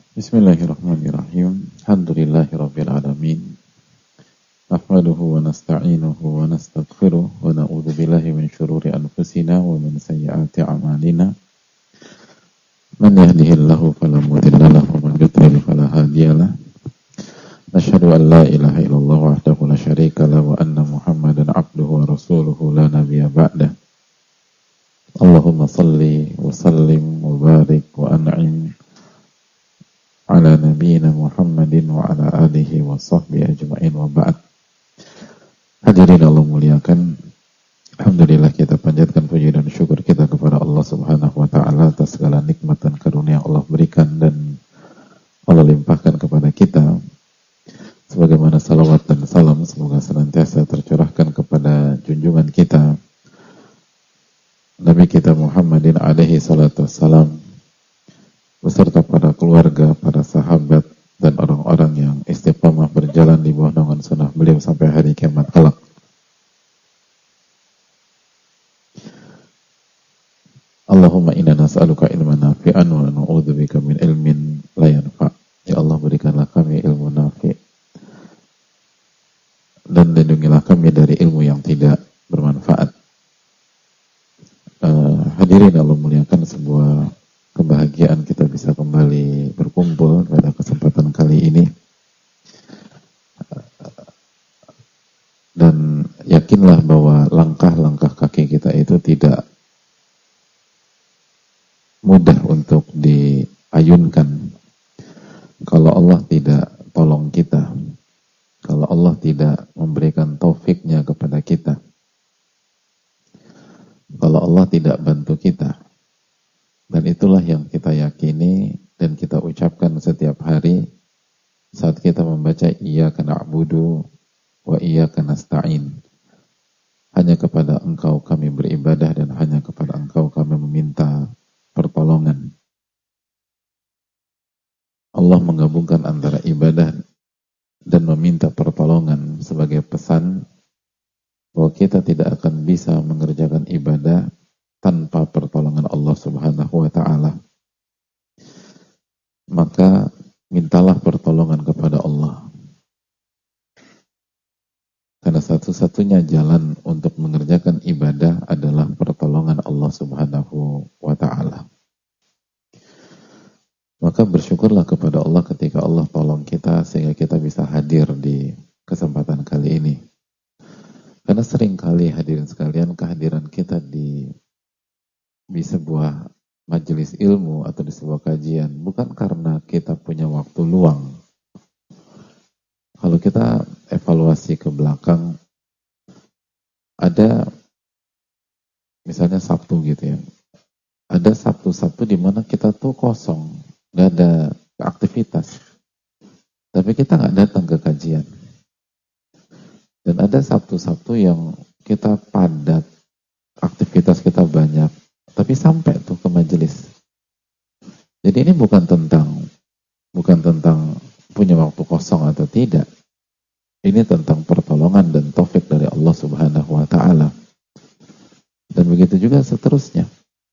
Bismillahirrahmanirrahim. Alhamdulillahirabbil alamin. Nahmaduhu wa nasta'inuhu wa nastaghfiruh wa na'udzu billahi min syururi anfusina wa min sayyiati a'malina. Man yahdihillahu fala mudilla lahu wa man yudlil fala hadiyalah. Nashhadu an la ilaha illallah wahdahu la syarika lahu wa anna Muhammadan 'abduhu wa rasuluhu la nabiyya ba'dah. Allahumma salli wa sallim wa barik wa an'im ala nabiyyina Muhammadin wa ala alihi wa sahbihi ajma'in wa ba'd. Hadirin Allah muliakan, alhamdulillah kita panjatkan puji dan syukur kita kepada Allah Subhanahu wa taala atas segala nikmat dan karunia yang Allah berikan dan Allah limpahkan kepada kita. Sebagaimana salawat dan salam semoga senantiasa tercurahkan kepada junjungan kita Nabi kita Muhammadin alaihi salatu wassalam, beserta para keluarga, para sahabat, dan orang-orang yang istiqamah berjalan di bawah naungan sunnah beliau sampai hari kiamat kelak. Allahumma inna nas'aluka ilman nafi'an wa na'udzubika min ilmin la yanfa'. Ya Allah, berikanlah kami ilmu nafi' dan lindungilah kami dari ilmu yang tidak bermanfaat. Hadirin Allah muliakan, sebuah kebahagiaan kita bisa kembali berkumpul pada kesempatan kali ini, dan yakinlah bahwa langkah-langkah kaki kita itu tidak mudah untuk diayunkan kalau Allah tidak tolong kita, kalau Allah tidak memberikan taufiknya kepada kita, kalau Allah tidak bantu kita. Dan itulah yang kita yakini dan kita ucapkan setiap hari saat kita membaca Iyyaka na'budu wa Iyyaka nasta'in. Hanya kepada Engkau kami beribadah dan hanya kepada Engkau kami meminta pertolongan. Allah menggabungkan antara ibadah dan meminta pertolongan sebagai pesan bahwa kita tidak akan bisa mengerjakan ibadah tanpa pertolongan Allah Subhanahu wa ta'ala. Maka mintalah pertolongan kepada Allah, karena satu-satunya jalan untuk mengerjakan ibadah adalah pertolongan Allah Subhanahu wa ta'ala. Maka bersyukurlah kepada Allah ketika Allah tolong kita sehingga kita bisa hadir di kesempatan kali ini. Karena seringkali hadirin sekalian, kehadiran kita di sebuah majelis ilmu atau di sebuah kajian bukan karena kita punya waktu luang. Kalau kita evaluasi ke belakang, ada misalnya Sabtu gitu ya, ada Sabtu-Sabtu di mana kita tuh kosong, nggak ada aktivitas, tapi kita nggak datang ke kajian. Dan ada Sabtu-Sabtu yang kita padat, aktivitas kita banyak, tapi sampai tuh ke majelis. Jadi ini bukan tentang punya waktu kosong atau tidak. Ini tentang pertolongan dan taufik dari Allah Subhanahu wa ta'ala. Dan begitu juga seterusnya.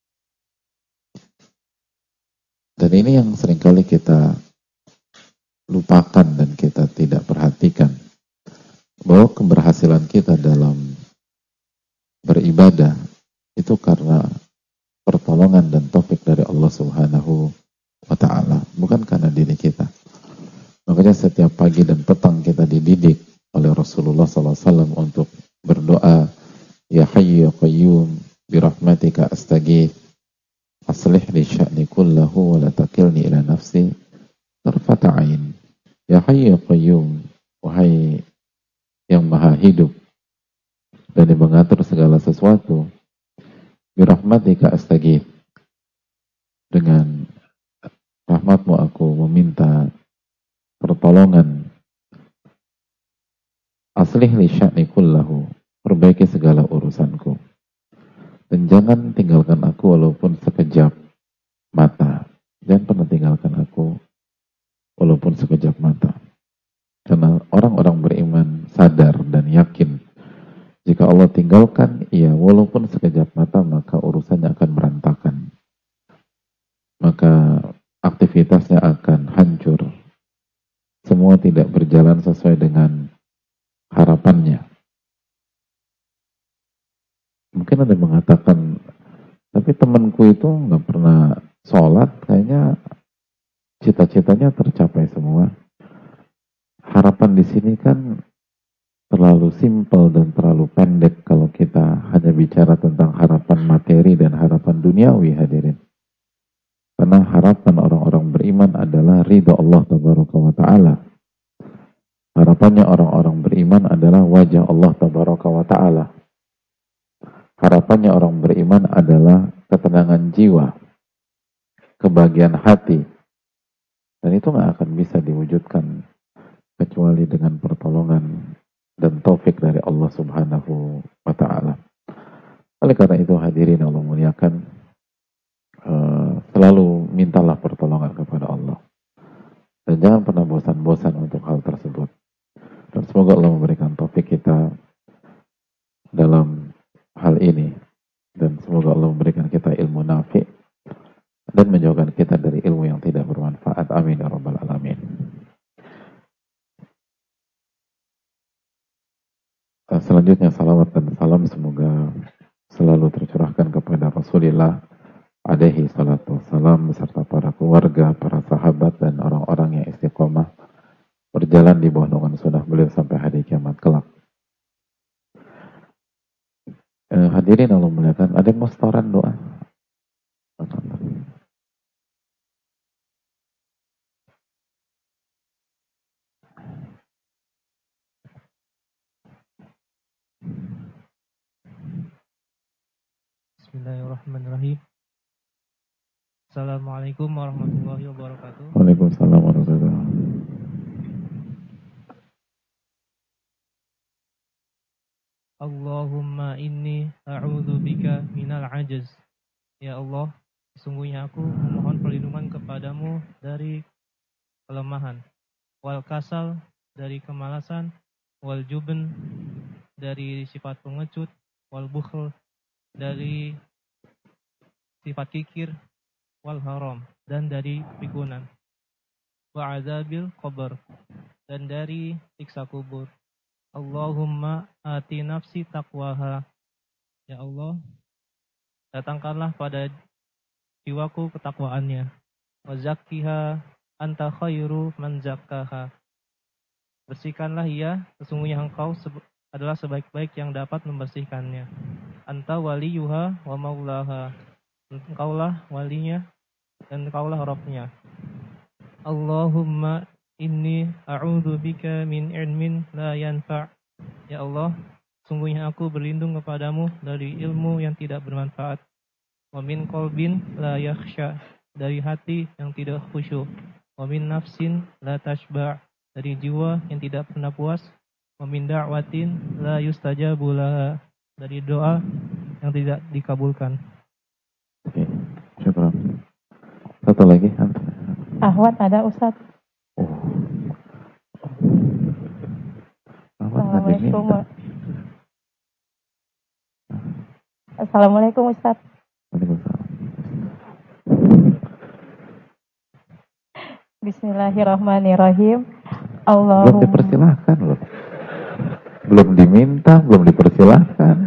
Dan ini yang seringkali kita lupakan dan kita tidak perhatikan, bahwa keberhasilan kita dalam beribadah itu karena pertolongan dan taufik dari Allah Subhanahu wa ta'ala, bukan karena diri kita. Makanya setiap pagi dan petang kita dididik oleh Rasulullah SAW untuk berdoa, Ya Hayyu Ya Qayyum birahmatika astaghits, aslih li sya'ni kullahu wa la takilni ila nafsi tarfata ain. Ya Hayyu Ya Qayyum, wahai yang maha hidup dan yang mengatur segala sesuatu, birahmatika astaghits, dengan rahmatmu aku meminta pertolongan. Aslih li sya'ni kullahu, perbaiki segala urusanku, dan jangan tinggalkan aku walaupun sekejap mata. Jangan pernah tinggalkan aku walaupun sekejap mata. Karena orang-orang beriman sadar dan yakin jika Allah tinggalkan ia walaupun sekejap mata, maka urusannya akan berantakan. Maka aktivitasnya akan hancur. Semua tidak berjalan sesuai dengan harapannya. Mungkin ada yang mengatakan, tapi temanku itu nggak pernah sholat, kayaknya cita-citanya tercapai semua. Harapan di sini kan terlalu simpel dan terlalu pendek kalau kita hanya bicara tentang harapan materi dan harapan duniawi, hadirin. Karena harapan orang-orang beriman adalah ridha Allah tabaraka wa ta'ala. Harapannya orang-orang beriman adalah wajah Allah tabaraka wa ta'ala. Harapannya orang beriman adalah ketenangan jiwa, kebahagiaan hati. Dan itu nggak akan bisa diwujudkan kecuali dengan pertolongan dan taufik dari Allah subhanahu wa ta'ala. Oleh karena itu hadirin Allah muliakan, selalu mintalah pertolongan kepada Allah. Dan jangan pernah bosan-bosan untuk hal tersebut. Dan semoga Allah memberikan taufik kita dalam hal ini. Dan semoga Allah memberikan kita ilmu nafi' dan menjauhkan kita dari ilmu yang tidak bermanfaat. Amin ya rabbal alamin. Selanjutnya salawat dan salam semoga selalu tercurahkan kepada Rasulullah alaihi salatu wassalam beserta para keluarga, para sahabat dan orang-orang yang istiqomah berjalan di bawah naungan sunnah beliau sampai hari kiamat kelak. Hadirin Allah muliakan, ada yang mau setoran doa? Bismillahirrahmanirrahim. Assalamualaikum warahmatullahi wabarakatuh. Waalaikumsalam warahmatullahi wabarakatuh. Allahumma inni a'udzubika minal ajaz. Ya Allah, sesungguhnya aku memohon perlindungan kepadamu dari kelemahan, wal kasal dari kemalasan, wal jubn dari sifat pengecut, wal bukhl dari sifat kikir, wal haram dan dari pikunan, wa azabil qabr dan dari siksa kubur. Allahumma ati nafsi taqwaha. Ya Allah, datangkanlah pada jiwaku ketakwaannya. Wa zakkiha anta khairu man zakkaha. Bersihkanlah ia, sesungguhnya engkau adalah sebaik-baik yang dapat membersihkannya. Anta waliyuha wa maulaha. Engkaulah walinya dan engkaulah Rabbnya. Allahumma inni a'udzubika min ilmin la yanfa'. Ya Allah, sungguhnya aku berlindung kepadamu dari ilmu yang tidak bermanfaat. Wa min qalbin la yakhsha, dari hati yang tidak khusyuk. Wa min nafsin la tashba', dari jiwa yang tidak pernah puas. Wa min da'watin la yustajabu laha, dari doa yang tidak dikabulkan. Oke, syukur. Satu lagi. Ahwat ada Ustaz. Assalamualaikum. Assalamualaikum Ustaz. Bismillahirrahmanirrahim. Belum dipersilahkan loh. Belum diminta, belum dipersilahkan.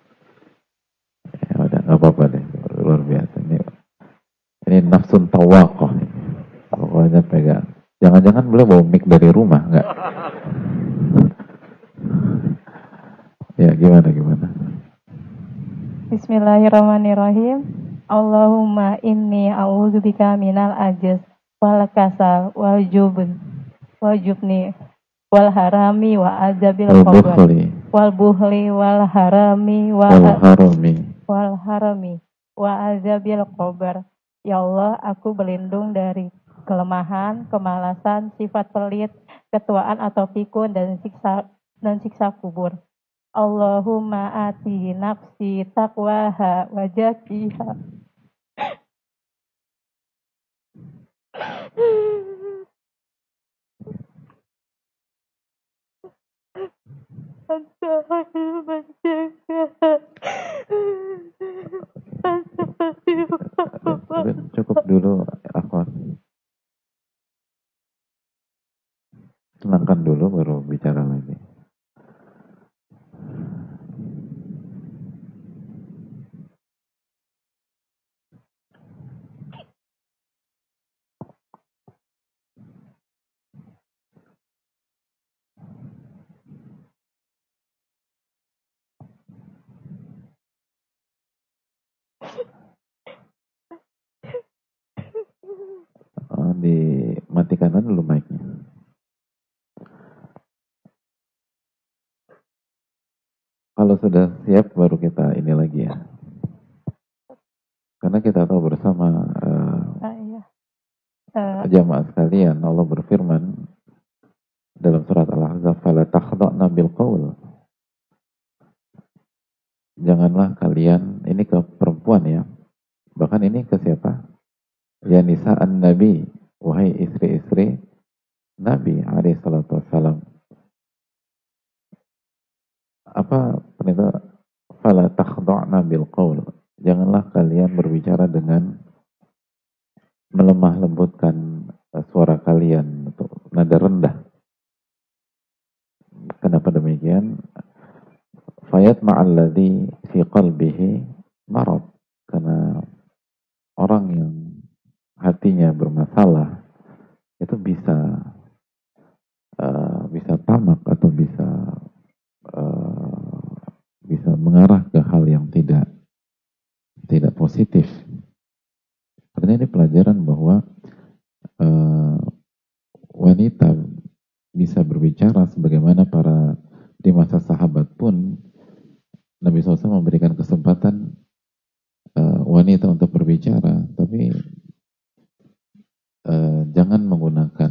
Ya udah, nggak apa-apa deh. Luar biasa. Ini nafsun tawaqah. Pokoknya pegang. Jangan-jangan beliau bawa mic dari rumah, enggak? Ya, gimana? Bismillahirrahmanirrahim. Allahumma inni a'udzubika minal ajaz wal kasal wal jubni wal harami wa azabil qabr wal buhli wal harami wa azabil qabr. Ya Allah, aku berlindung dari kelemahan, kemalasan, sifat pelit, ketuaan atau pikun dan siksa kubur. Allahumma ati nafsi taqwaha wa zakkiha. Cukup dulu, Akhwan. Tenangkan dulu baru bicara lagi. Dimatikan dulu mic-nya. Kalau sudah siap baru kita ini lagi ya. Karena kita tahu bersama jamaah sekalian, Allah berfirman dalam surat Al-Ahzab, "Fala takhda'na bil qaul." Janganlah kalian, ini ke perempuan ya. Bahkan ini ke siapa? Ya nisa'an Nabi, wahai istri-istri Nabi alaihi salatu wassalam. Apa perintah? Fala takhda'na bil qaul. Janganlah kalian berbicara dengan melemah lembutkan suara kalian atau nada rendah. Kenapa demikian? Fayat ma'alladhi fi qalbihi marad. Karena orang yang hatinya bermasalah itu bisa tamak atau bisa mengarah ke hal yang tidak positif. Artinya ini pelajaran bahwa wanita bisa berbicara sebagaimana di masa sahabat pun Nabi SAW memberikan kesempatan wanita untuk berbicara, tapi jangan menggunakan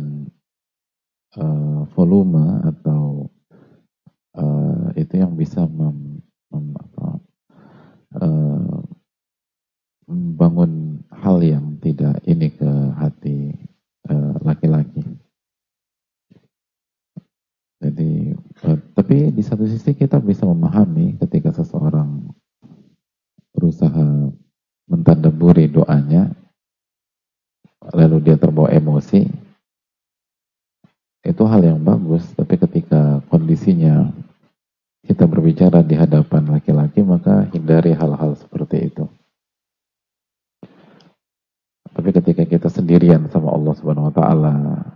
volume atau itu yang bisa membangun hal yang tidak ini ke hati laki-laki. Jadi, tapi di satu sisi kita bisa memahami ketika seseorang berusaha mentadabburi doanya, lalu dia terbawa emosi, itu hal yang bagus. Tapi ketika kondisinya kita berbicara di hadapan laki-laki, maka hindari hal-hal seperti itu. Tapi ketika kita sendirian sama Allah Subhanahu Wa Taala,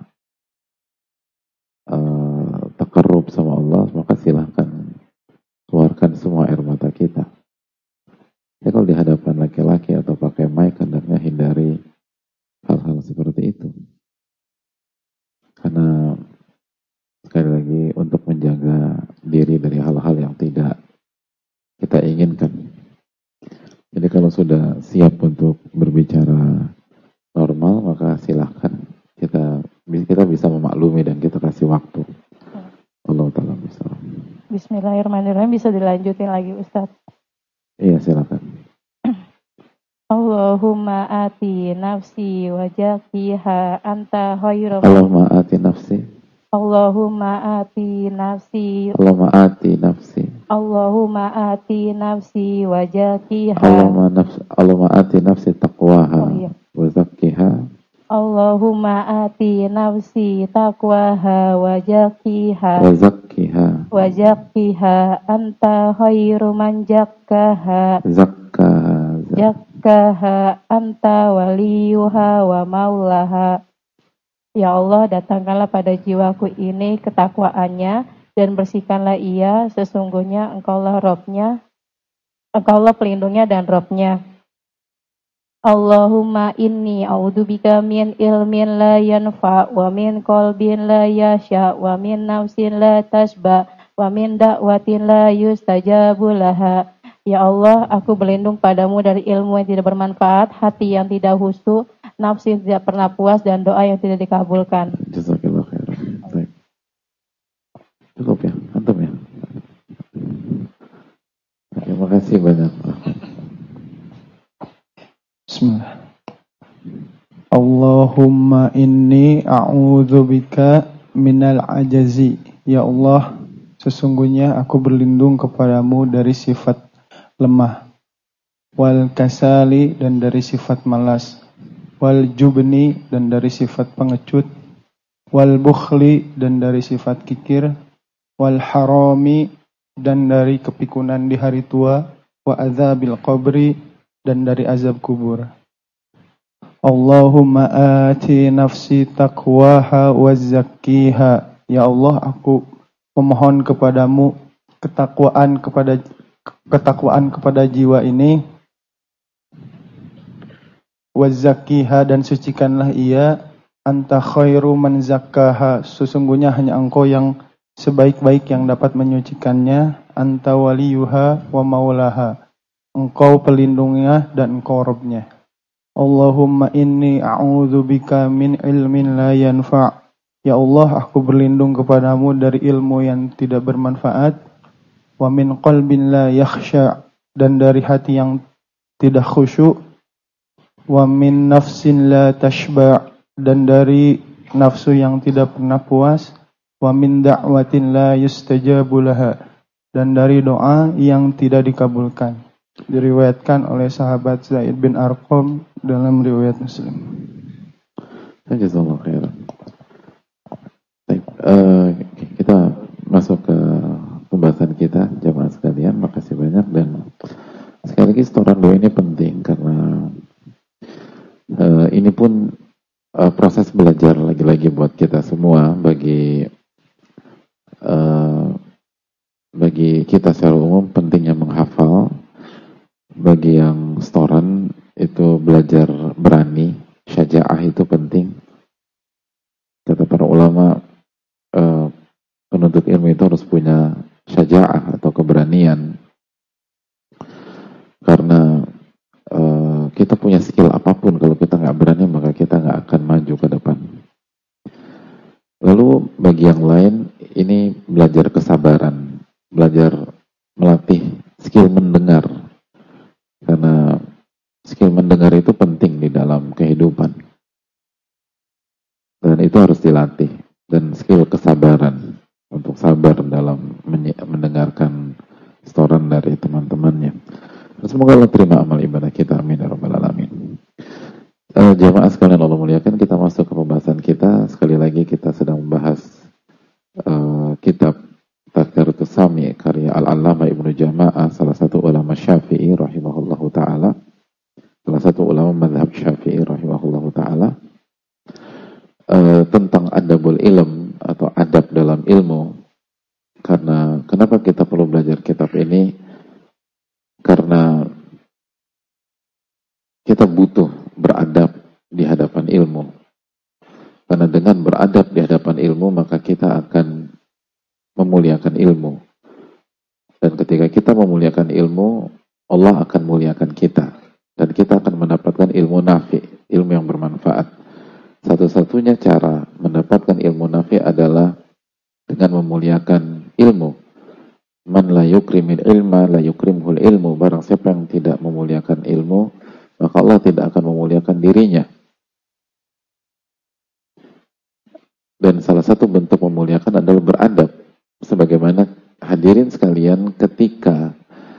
takarrub sama Allah, maka silahkan keluarkan semua air mata kita. Ya kalau di hadapan laki-laki atau pakai mic, hendaknya hindari hal-hal seperti itu. Karena sekali lagi untuk menjaga diri dari hal-hal yang tidak kita inginkan. Jadi kalau sudah siap untuk berbicara normal, maka silahkan kita bisa memaklumi dan kita kasih waktu. Allah Ta'ala bisa. Bismillahirrahmanirrahim. Bisa dilanjutin lagi Ustaz? Iya, silakan. Allahumma ati nafsi wa zakiha anta khairu. Allahumma ati nafsi. Allahumma ati nafsi. Allahumma ati nafsi. Allahumma ati nafsi wa zakiha. Allahumma ati nafsi taqwaha wa zakkiha. Allahumma ati nafsi taqwaha wa zakkiha. Wa zakkiha anta khairu man zakkaha. Zakkaha anta waliyuha wa maulaha. Ya Allah, datangkanlah pada jiwaku ini ketakwaannya dan bersihkanlah ia, sesungguhnya Engkaulah Robnya, Engkaulah pelindungnya dan Robnya. Allahumma inni a'udzubika min ilmin la yanfa wa min qalbin la yasha wa min nafsin la tasba wa min da'watin la yustajabu laha. Ya Allah, aku berlindung padamu dari ilmu yang tidak bermanfaat, hati yang tidak khusyuk, nafsu yang tidak pernah puas, dan doa yang tidak dikabulkan. Jazakallah khairan. Baik. Cukup ya, antum ya. Terima kasih banyak. Bismillah. Allahumma inni a'udzubika minal ajazi. Ya Allah, sesungguhnya aku berlindung kepadamu dari sifat lemah, wal kasali, dan dari sifat malas, wal jubni, dan dari sifat pengecut, wal bukhli, dan dari sifat kikir, wal harami, dan dari kepikunan di hari tua, wa adzabil qabri, dan dari azab kubur. Allahumma ati nafsi taqwaha wa zakkiha. Ya Allah, aku memohon kepadamu ketakwaan kepada jiwa ini, wa zakkiha, dan sucikanlah ia, anta khairu man zakkaha, sesungguhnya hanya engkau yang sebaik-baik yang dapat menyucikannya, anta waliyuha wa maulaha, engkau pelindungnya dan engkau Rabbnya. Allahumma inni a'udzubika min ilmin la yanfa'. Ya Allah, aku berlindung kepadamu dari ilmu yang tidak bermanfaat, wa min qalbin la yakhsha', dan dari hati yang tidak khusyuk, wa min nafsin la tashba', dan dari nafsu yang tidak pernah puas, wa min da'watin la yustajabu laha, dan dari doa yang tidak dikabulkan. Diriwayatkan oleh sahabat Zaid bin Arqam dalam riwayat Muslim. Jazakallahu khairan. Baik, kita masuk ke pembahasan kita, jamaah sekalian. Makasih banyak, dan sekali lagi setoran doa ini penting karena ini pun proses belajar lagi-lagi buat kita semua, bagi kita secara umum pentingnya menghafal. Bagi yang setoran itu belajar berani, syaja'ah itu penting. Kata para ulama, penuntut ilmu itu harus punya syaja'ah atau keberanian. Karena kita punya skill apapun, kalau kita nggak berani maka kita nggak akan maju ke depan. Lalu bagi yang lain ini belajar kesabaran, belajar melatih skill mendengar. Karena skill mendengar itu penting di dalam kehidupan. Dan itu harus dilatih. Dan skill kesabaran, untuk sabar dalam mendengarkan setoran dari teman-temannya. Dan semoga Allah terima amal ibadah kita. Amin ya rabbal alamin. Jamaah sekalian Allah muliakan, kita masuk ke pembahasan kita. Sekali lagi kita sedang membahas kitab Tadhkiratus Sami karya Al-Allamah Ibnu Jama'ah, salah satu ulama Syafi'i rahimahullahu ta'ala, salah satu ulama mazhab Syafi'i rahimahullahu ta'ala, tentang adabul ilm atau adab dalam ilmu. Karena kenapa kita perlu belajar kitab ini? Karena kita butuh beradab di hadapan ilmu. Karena dengan beradab di hadapan ilmu maka kita akan memuliakan ilmu. Dan ketika kita memuliakan ilmu, Allah akan muliakan kita. Dan kita akan mendapatkan ilmu nafi, ilmu yang bermanfaat. Satu-satunya cara mendapatkan ilmu nafi adalah dengan memuliakan ilmu. Man la yukrimil ilma la yukrimhul ilmu. Barang siapa yang tidak memuliakan ilmu, maka Allah tidak akan memuliakan dirinya. Dan salah satu bentuk memuliakan adalah beradab. Sebagaimana hadirin sekalian ketika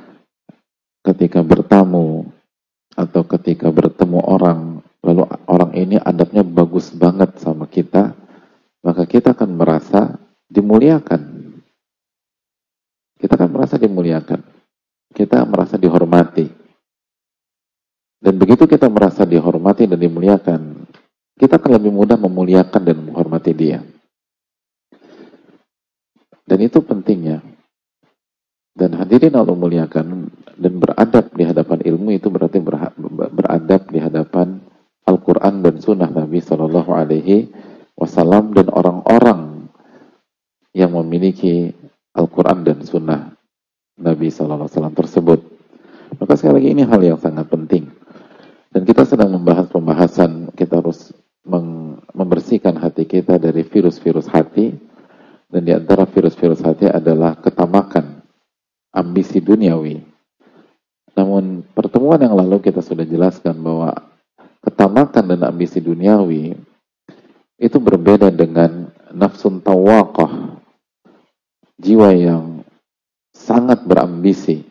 bertamu atau ketika bertemu orang, lalu orang ini adabnya bagus banget sama kita, maka kita akan merasa dimuliakan. Kita akan merasa dimuliakan. Kita merasa dihormati. Dan begitu kita merasa dihormati dan dimuliakan, kita akan lebih mudah memuliakan dan menghormati dia. Dan itu pentingnya. Dan hadirin Allah muliakan, dan beradab di hadapan ilmu itu berarti beradab di hadapan Al-Quran dan Sunnah Nabi Sallallahu Alaihi Wasallam dan orang-orang yang memiliki Al-Quran dan Sunnah Nabi Sallallahu Alaihi Wasallam tersebut. Maka sekali lagi ini hal yang sangat penting. Dan kita sedang membahas pembahasan kita harus membersihkan hati kita dari virus-virus hati. Dan di antara virus-virus hati adalah ketamakan, ambisi duniawi. Namun pertemuan yang lalu kita sudah jelaskan bahwa ketamakan dan ambisi duniawi itu berbeda dengan nafsun tawaqah, jiwa yang sangat berambisi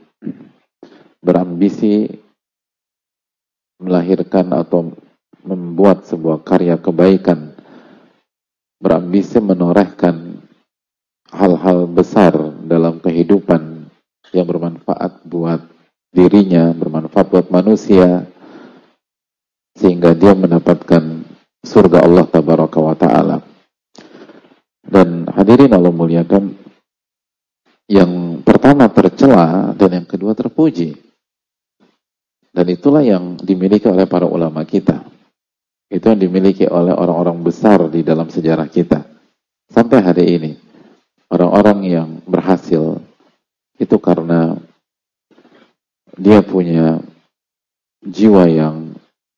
melahirkan atau membuat sebuah karya kebaikan berambisi menorehkan hal-hal besar dalam kehidupan yang bermanfaat buat dirinya, bermanfaat buat manusia, sehingga dia mendapatkan surga Allah Tabaraka wa Ta'ala. Dan hadirin Allah muliakan, yang pertama tercela dan yang kedua terpuji. Dan itulah yang dimiliki oleh para ulama kita. Itu yang dimiliki oleh orang-orang besar di dalam sejarah kita. Sampai hari ini, orang-orang yang berhasil itu karena dia punya jiwa yang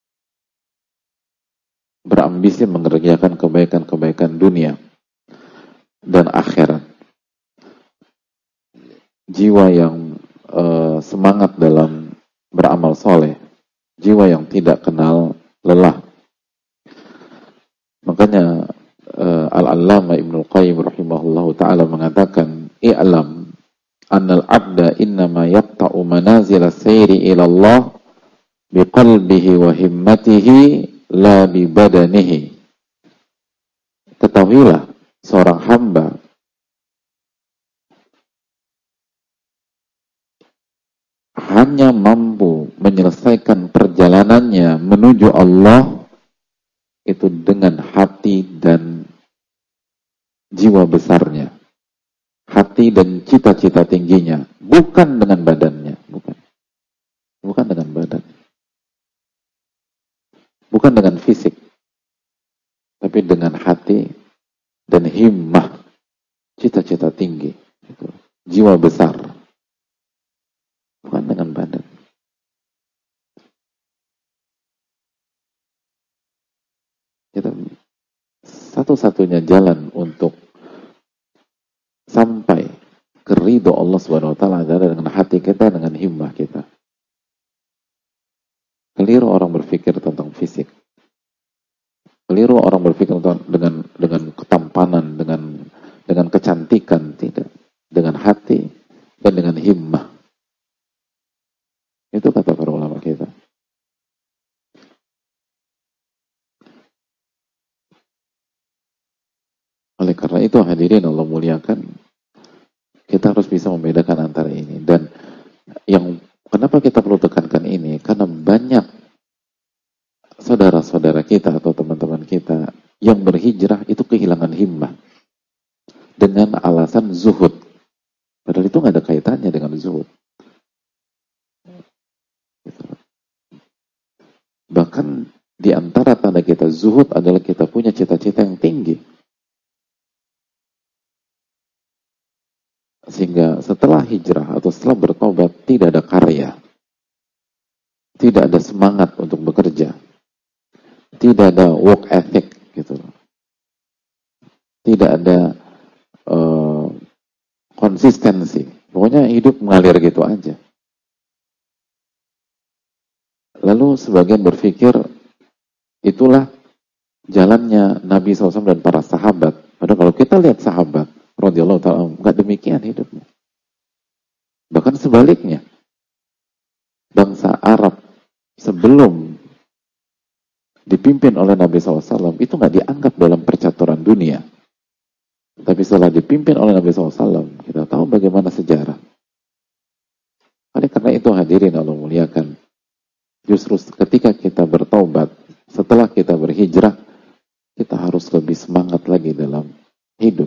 berambisi mengerjakan kebaikan-kebaikan dunia dan akhirat. Jiwa yang semangat dalam beramal soleh. Jiwa yang tidak kenal lelah. Makanya Al-Allama Ibnul Qayyim rahimahullahu ta'ala mengatakan, i'lam annal abda innama yaqta'u manazil as-sayri ila Allah biqalbihi wa himmatihi la bi badanihi. Ketahuilah, seorang hamba hanya mampu menyelesaikan perjalanannya menuju Allah itu dengan hati dan jiwa besarnya, hati dan cita-cita tingginya, bukan dengan badannya, bukan dengan badan, bukan dengan fisik, tapi dengan hati dan himmah, cita-cita tinggi, gitu. Jiwa besar, bukan dengan badan. Kita satu-satunya jalan untuk sampai ke ridho Allah Subhanahu wa taala adalah dengan hati kita, dengan himmah kita. Keliru orang berpikir tentang fisik. Keliru orang berpikir dengan ketampanan, dengan kecantikan, tidak. Dengan hati dan dengan himmah. Itu kata para ulama kita. Oleh karena itu hadirin Allah muliakan, kita harus bisa membedakan antara ini. Dan yang kenapa kita perlu tekankan ini? Karena banyak saudara-saudara kita atau teman-teman kita yang berhijrah itu kehilangan himmah dengan alasan zuhud. Padahal itu nggak ada kaitannya dengan zuhud. Bahkan di antara tanda kita zuhud adalah kita punya cita-cita yang tinggi. Sehingga setelah hijrah atau setelah bertobat tidak ada karya, tidak ada semangat untuk bekerja, tidak ada work ethic gitu, tidak ada konsistensi. Pokoknya hidup mengalir gitu aja. Lalu sebagian berpikir itulah jalannya Nabi SAW dan para sahabat. Padahal kalau kita lihat sahabat radhiyallahu ta'ala, nggak demikian hidupnya. Bahkan sebaliknya, bangsa Arab sebelum dipimpin oleh Nabi SAW itu nggak dianggap dalam percaturan dunia. Tapi setelah dipimpin oleh Nabi SAW, kita tahu bagaimana sejarah. Oleh karena itu hadirin Allah muliakan, justru ketika kita bertaubat, setelah kita berhijrah, kita harus lebih semangat lagi dalam hidup.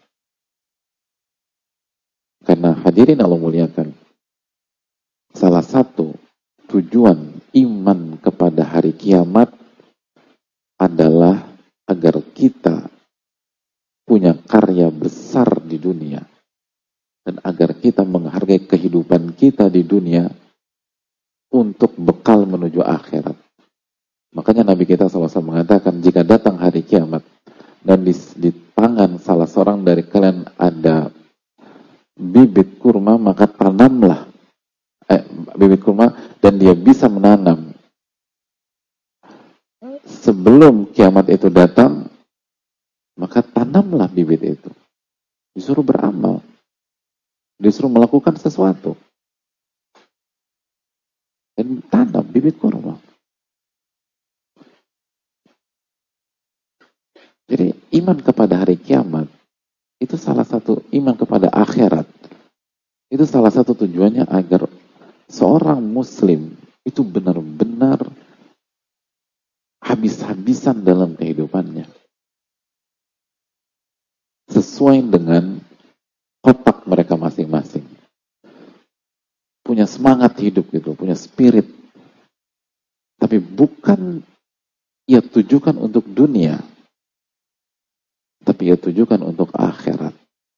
Karena hadirin Allah muliakan, salah satu tujuan iman kepada hari kiamat adalah agar kita punya karya besar di dunia dan agar kita menghargai kehidupan kita di dunia untuk bekal menuju akhirat. Makanya Nabi kita SAW mengatakan, jika datang hari kiamat dan di tangan salah seorang dari kalian ada bibit kurma, maka tanamlah bibit kurma, dan dia bisa menanam sebelum kiamat itu datang, maka tanamlah bibit itu. Disuruh beramal, disuruh melakukan sesuatu, dan tanam bibit kurma. Jadi iman kepada hari kiamat, itu salah satu iman kepada akhirat. Itu salah satu tujuannya agar seorang muslim itu benar-benar habis-habisan dalam kehidupannya. Sesuai dengan kotak mereka masing-masing. Punya semangat hidup gitu, punya spirit. Tapi bukan ia tujukan untuk dunia, tapi ia tujukan untuk akhirat.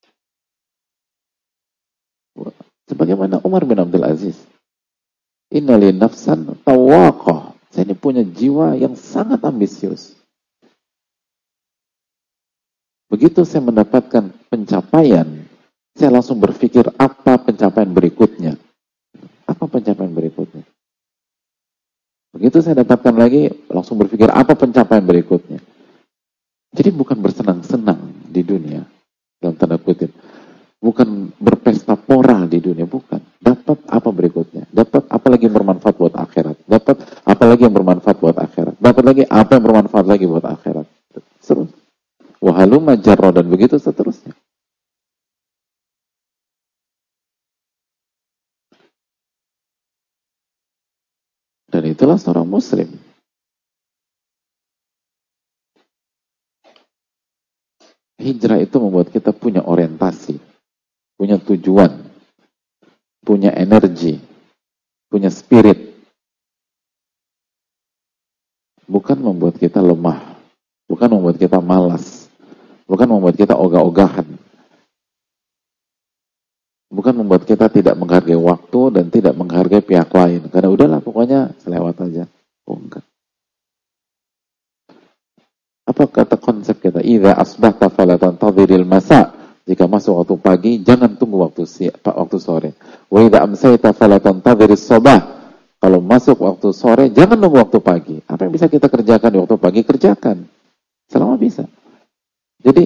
Sebagaimana Umar bin Abdul Aziz, inna li nafsan tawaqah. Saya ini punya jiwa yang sangat ambisius. Begitu saya mendapatkan pencapaian, saya langsung berpikir apa pencapaian berikutnya. Apa pencapaian berikutnya? Begitu saya dapatkan lagi, langsung berpikir apa pencapaian berikutnya. Jadi bukan bersenang-senang di dunia, dalam tanda kutip. Bukan berpesta pora di dunia, bukan. Dapat apa berikutnya? Dapat apa lagi yang bermanfaat buat akhirat? Dapat apa lagi yang bermanfaat buat akhirat? Dapat lagi apa yang bermanfaat lagi buat akhirat? Terus. Wahaluma jarro, dan begitu seterusnya. Dan itulah seorang muslim. Hijrah itu membuat kita punya orientasi, punya tujuan, punya energi, punya spirit. Bukan membuat kita lemah, bukan membuat kita malas, bukan membuat kita ogah-ogahan, bukan membuat kita tidak menghargai waktu dan tidak menghargai pihak lain. Karena udahlah pokoknya selewat aja. Oh enggak. Apa kata konsep kita? Idza asbahta fala tantadhiril masa. Jika masuk waktu pagi, jangan tunggu waktu sore. Wa idza amsayta fala tantadhiris sabah. Kalau masuk waktu sore, jangan nunggu waktu pagi. Apa yang bisa kita kerjakan di waktu pagi, kerjakan. Selama bisa. Jadi,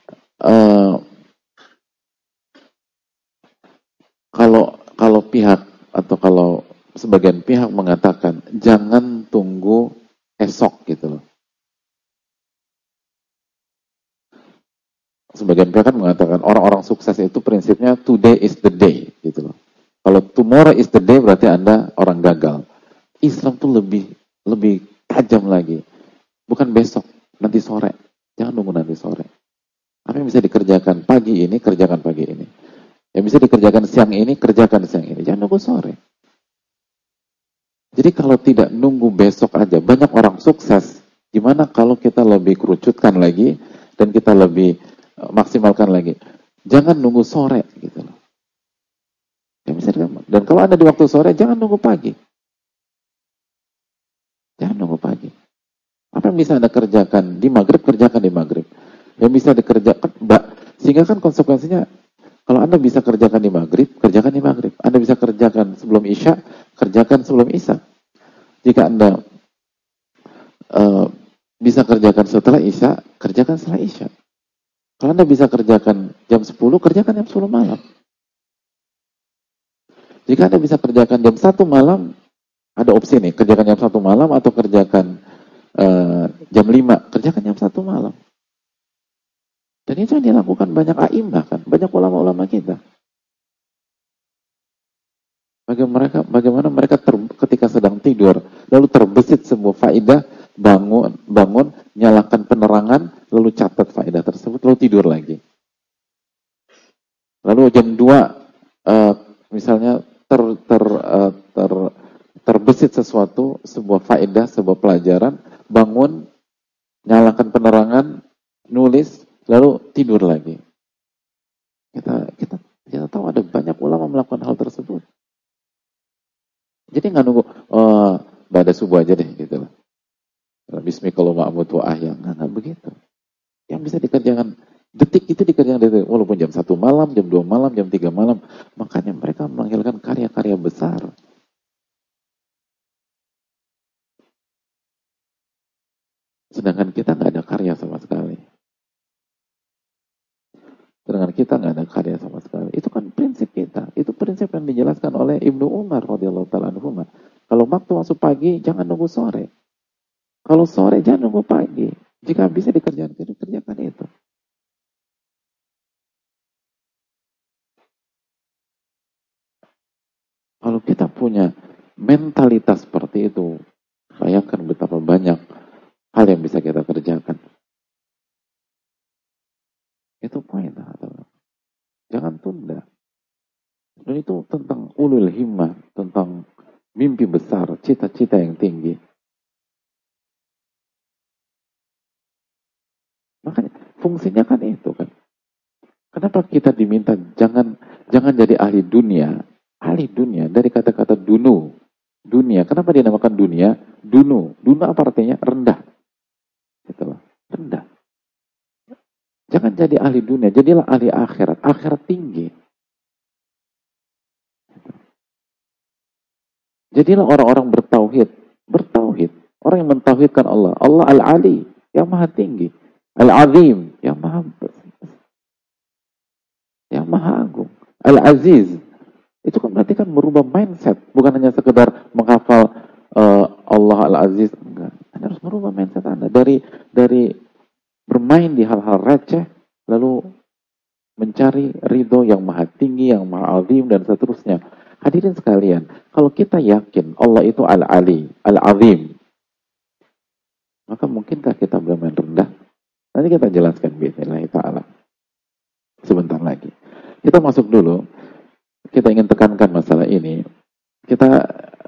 kalau pihak atau kalau sebagian pihak mengatakan, jangan tunggu esok gitu loh. Sebagian pihak kan mengatakan orang-orang sukses itu prinsipnya today is the day gitu loh. Kalau tomorrow is the day berarti Anda orang gagal. Islam tuh lebih tajam lagi. Bukan besok, nanti sore. Jangan nunggu nanti sore. Apa yang bisa dikerjakan pagi ini, kerjakan pagi ini. Yang bisa dikerjakan siang ini, kerjakan siang ini. Jangan nunggu sore. Jadi kalau tidak nunggu besok aja, banyak orang sukses. Gimana kalau kita lebih kerucutkan lagi dan kita lebih maksimalkan lagi. Jangan nunggu sore gitu loh. Dan kalau Anda di waktu sore, jangan nunggu pagi. Jangan nunggu pagi. Apa yang bisa Anda kerjakan di maghrib, kerjakan di maghrib. Yang bisa dikerjakan, sehingga kan konsekuensinya, kalau Anda bisa kerjakan di maghrib, kerjakan di maghrib. Anda bisa kerjakan sebelum isya, kerjakan sebelum isya. Jika Anda bisa kerjakan setelah isya, kerjakan setelah isya. Kalau Anda bisa kerjakan jam 10, kerjakan jam 10 malam. Jika Anda bisa kerjakan jam 1 malam, ada opsi nih, kerjakan jam 1 malam atau kerjakan jam 5, kerjakan jam 1 malam. Dan itu yang dilakukan banyak a'imah kan, banyak ulama-ulama kita. Bagaimana mereka ketika sedang tidur, lalu terbesit sebuah faedah, bangun, nyalakan penerangan, lalu catat faedah tersebut, lalu tidur lagi. Lalu jam 2, misalnya terbesit sesuatu, sebuah faedah, sebuah pelajaran, bangun, nyalakan penerangan, nulis, lalu tidur lagi. Kita tahu ada banyak ulama melakukan hal tersebut. Jadi nggak nunggu, ba'da subuh aja deh gitu loh. Bismillah ma'amud wa ahya. Nggak begitu. Yang bisa dikerjakan detik itu dikerjakan detik. Walaupun jam 1 malam, jam 2 malam, jam 3 malam. Makanya mereka melahirkan karya-karya besar. Sedangkan kita nggak ada karya sama sekali. Itu kan prinsip kita. Itu prinsip yang dijelaskan oleh Ibnu Umar radhiyallahu ta'ala anhuma. Kalau waktu masuk pagi, jangan nunggu sore. Kalau sore, jangan nunggu pagi. Jika bisa dikerjakan itu. punya mentalitas seperti itu, bayangkan betapa banyak hal yang bisa kita kerjakan. Itu poin. Jangan tunda. Dan itu tentang ulul himmah, tentang mimpi besar, cita-cita yang tinggi. Makanya fungsinya kan itu kan. Kenapa kita diminta jangan jadi ahli dunia? Ahli dunia dari kata-kata dunu. Dunia. Kenapa dinamakan dunia? Dunu. Dunu apa artinya? Rendah. Gitu loh. Rendah. Jangan jadi ahli dunia, jadilah ahli akhirat. Akhirat tinggi. Jadilah orang-orang bertauhid. Bertauhid. Orang yang mentauhidkan Allah. Allah Al-Ali, yang maha tinggi. Al-Azim, yang maha agung. Al-Aziz. Itu kan berarti kan merubah mindset. Bukan hanya sekedar menghafal Allah Al-Aziz. Enggak. Anda harus merubah mindset Anda. Dari bermain di hal-hal receh, lalu mencari ridho yang maha tinggi, yang maha azim, dan seterusnya. Hadirin sekalian, kalau kita yakin Allah itu Al-Ali, Al-Azim, maka mungkinkah kita bermain rendah? Nanti kita jelaskan bi'idznillah ta'ala sebentar lagi. Kita masuk dulu. Kita ingin tekankan masalah ini. Kita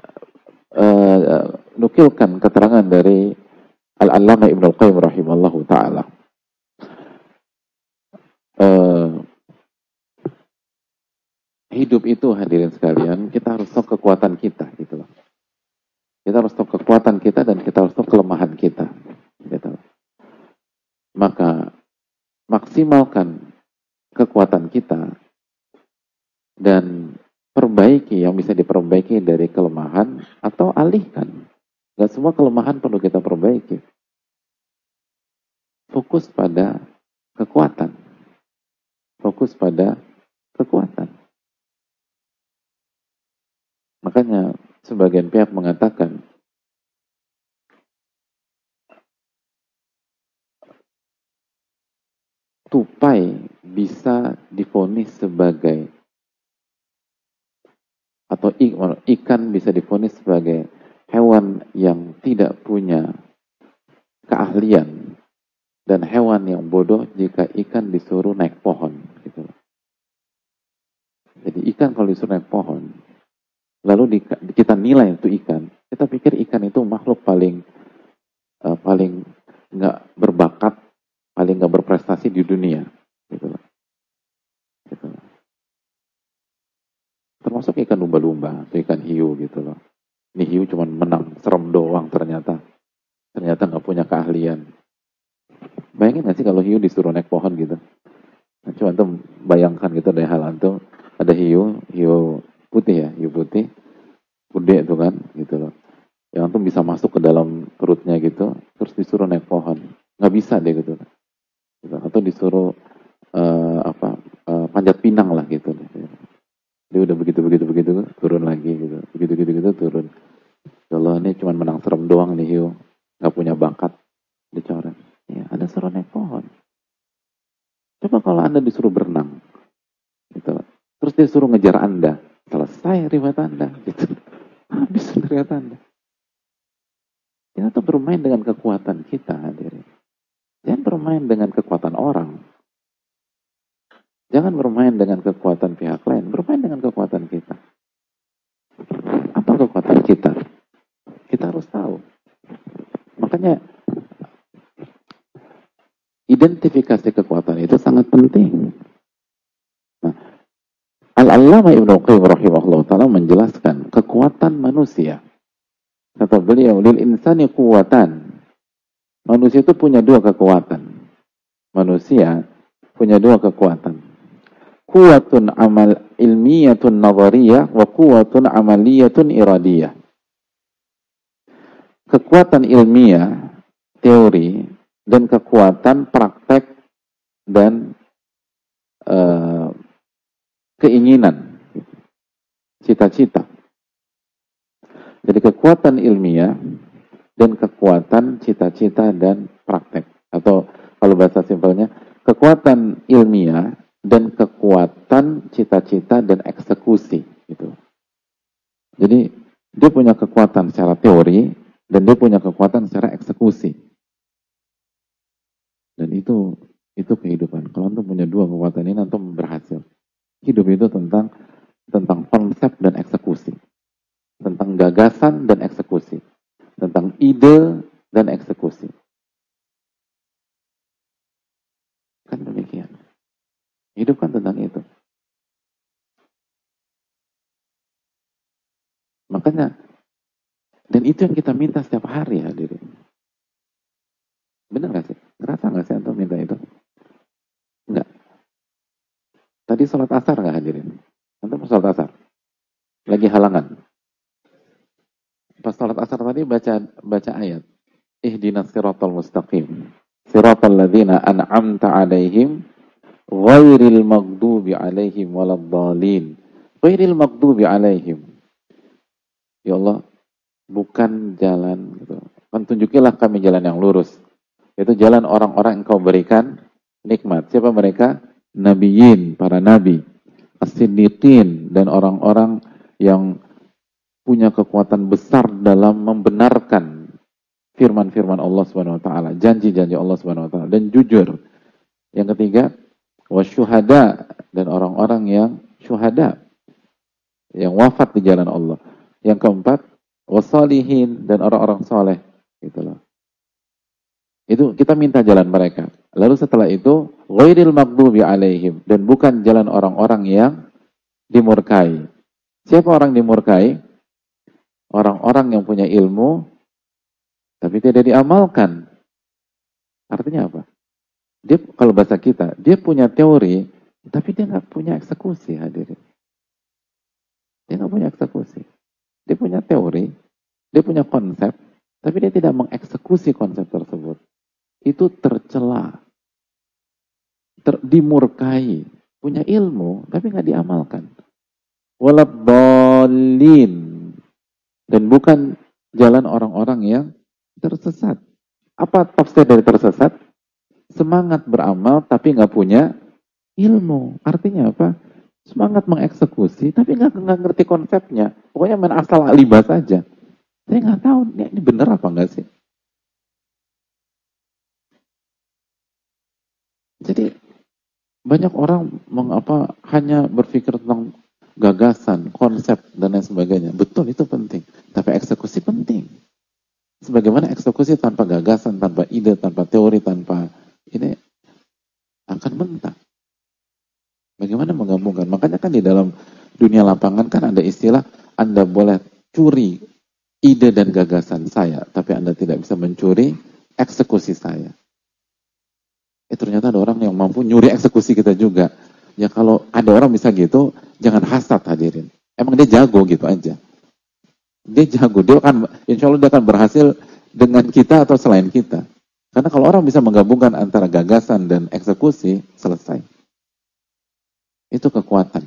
nukilkan keterangan dari Al-Allamah Ibnul Qayyim rahimallahu ta'ala. Hidup itu, hadirin sekalian, kita harus tahu kekuatan kita, gitu loh. Kita harus tahu kekuatan kita dan kita harus tahu kelemahan kita, gitu. Maka maksimalkan kekuatan kita dan perbaiki yang bisa diperbaiki dari kelemahan atau alihkan. Gak semua kelemahan perlu kita perbaiki. Fokus pada kekuatan. Fokus pada kekuatan. Makanya sebagian pihak mengatakan tupai bisa divonis sebagai, atau ikan bisa divonis sebagai hewan yang tidak punya keahlian dan hewan yang bodoh jika ikan disuruh naik pohon, gitu. Jadi ikan kalau disuruh naik pohon, lalu kita nilai itu ikan, kita pikir ikan itu makhluk paling nggak berbakat, paling nggak berprestasi di dunia, gitu. Gitu. Termasuk ikan lumba-lumba atau ikan hiu, gitu loh. Ini hiu cuma menang serem doang ternyata nggak punya keahlian. Bayangin nggak sih kalau hiu disuruh naik pohon gitu? Nah, coba antum bayangkan gitu dari hal antum, ada hiu putih ya, hiu putih, gede itu kan, gitu loh. Yang antum bisa masuk ke dalam perutnya gitu, terus disuruh naik pohon, nggak bisa deh gitu. Atau disuruh panjat pinang lah gitu. Dia udah begitu turun lagi gitu, begitu turun. Kalau ini cuma menang serem doang nih hiu, nggak punya bakat, dicoret. Ya, ada suruh naik pohon. Coba kalau Anda disuruh berenang, gitu. Terus dia suruh ngejar Anda, selesai riwayat Anda, gitu. Habis riwayat Anda. Kita tuh bermain dengan kekuatan kita, hadirin. Jangan bermain dengan kekuatan orang. Jangan bermain dengan kekuatan pihak lain. Bermain dengan kekuatan kita. Apa kekuatan kita? Kita harus tahu. Makanya identifikasi kekuatan itu sangat penting. Nah, Al-Allamah Ibnu Qayyim rahimahullah ta'ala menjelaskan kekuatan manusia. Kata beliau, lil insani quwwatan. Manusia itu punya dua kekuatan. Manusia punya dua kekuatan. Quwwatun amal ilmiyatun nadhariyah wa quwwatun amaliyatun iradiyah. Kekuatan ilmiah, teori, dan kekuatan praktek dan keinginan, cita-cita. Jadi kekuatan ilmiah dan kekuatan cita-cita dan praktek. Atau kalau bahasa simpelnya, kekuatan ilmiah dan kekuatan cita-cita dan eksekusi. Gitu. Jadi dia punya kekuatan secara teori dan dia punya kekuatan secara eksekusi. Dan itu kehidupan. Kalau antum punya dua kekuatan ini, antum berhasil. Hidup itu tentang konsep dan eksekusi, tentang gagasan dan eksekusi, tentang ide dan eksekusi. Kan demikian. Hidup kan tentang itu. Makanya, dan itu yang kita minta setiap hari, hadirin. Benar gak sih? Ngerasa gak sih antum minta itu? Enggak. Tadi sholat asar gak hadirin? Antum sholat asar? Lagi halangan? Pas sholat asar tadi baca ayat. Ihdinas siratal mustaqim. Siratal ladzina an'amta alaihim ghairil maghdubi alaihim waladdallin. Ghairil maghdubi alaihim. Ya Allah, bukan jalan gitu. Tunjukilah kami jalan yang lurus. Itu jalan orang-orang yang kau berikan nikmat. Siapa mereka? Nabiyin, para nabi. As-siddiqin, dan orang-orang yang punya kekuatan besar dalam membenarkan firman-firman Allah Subhanahu wa taala, janji-janji Allah Subhanahu wa taala, dan jujur. Yang ketiga, wasyuhada, dan orang-orang yang syuhada, yang wafat di jalan Allah. Yang keempat, wasalihin, dan orang-orang soleh. Itulah. Itu kita minta jalan mereka. Lalu setelah itu, ghairil maghdubi alaihim, dan bukan jalan orang-orang yang dimurkai. Siapa orang dimurkai? Orang-orang yang punya ilmu tapi tidak diamalkan. Artinya apa? Dia, kalau bahasa kita, dia punya teori tapi dia nggak punya eksekusi, hadirin. Dia nggak punya eksekusi. Dia punya teori, dia punya konsep, tapi dia tidak mengeksekusi konsep tersebut. Itu tercela, dimurkai. Punya ilmu, tapi nggak diamalkan. Waladdallin, dan bukan jalan orang-orang yang tersesat. Apa tafsir dari tersesat? Semangat beramal, tapi nggak punya ilmu. Artinya apa? Semangat mengeksekusi, tapi nggak ngerti konsepnya. Pokoknya main asal alibas saja. Saya nggak tahu ini benar apa nggak sih. Jadi banyak orang hanya berpikir tentang gagasan, konsep dan lain sebagainya. Betul, itu penting. Tapi eksekusi penting. Sebagaimana eksekusi tanpa gagasan, tanpa ide, tanpa teori, tanpa ini akan mentah. Bagaimana menggabungkan? Makanya kan di dalam dunia lapangan kan ada istilah, Anda boleh curi ide dan gagasan saya, tapi Anda tidak bisa mencuri eksekusi saya. Ternyata ada orang yang mampu nyuri eksekusi kita juga. Ya kalau ada orang bisa gitu, jangan hasad, hadirin. Emang dia jago gitu aja. Dia jago, insya Allah dia akan berhasil dengan kita atau selain kita. Karena kalau orang bisa menggabungkan antara gagasan dan eksekusi, selesai. Itu kekuatan.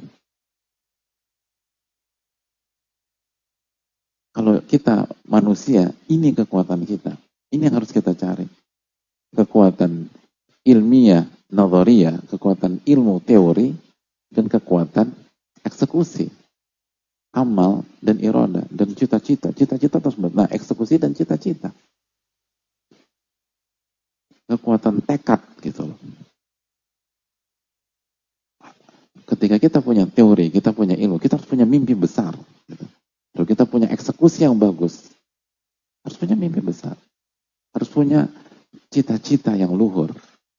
Kalau kita manusia, ini kekuatan kita. Ini yang harus kita cari. Kekuatan ilmiah, nadharia, kekuatan ilmu teori, dan kekuatan eksekusi. Amal dan irada, dan cita-cita. Cita-cita terus nah, eksekusi dan cita-cita. Kekuatan tekad gitu loh. Ketika kita punya teori, kita punya ilmu, kita harus punya mimpi besar. Gitu. Lalu kita punya eksekusi yang bagus. Harus punya mimpi besar. Harus punya cita-cita yang luhur.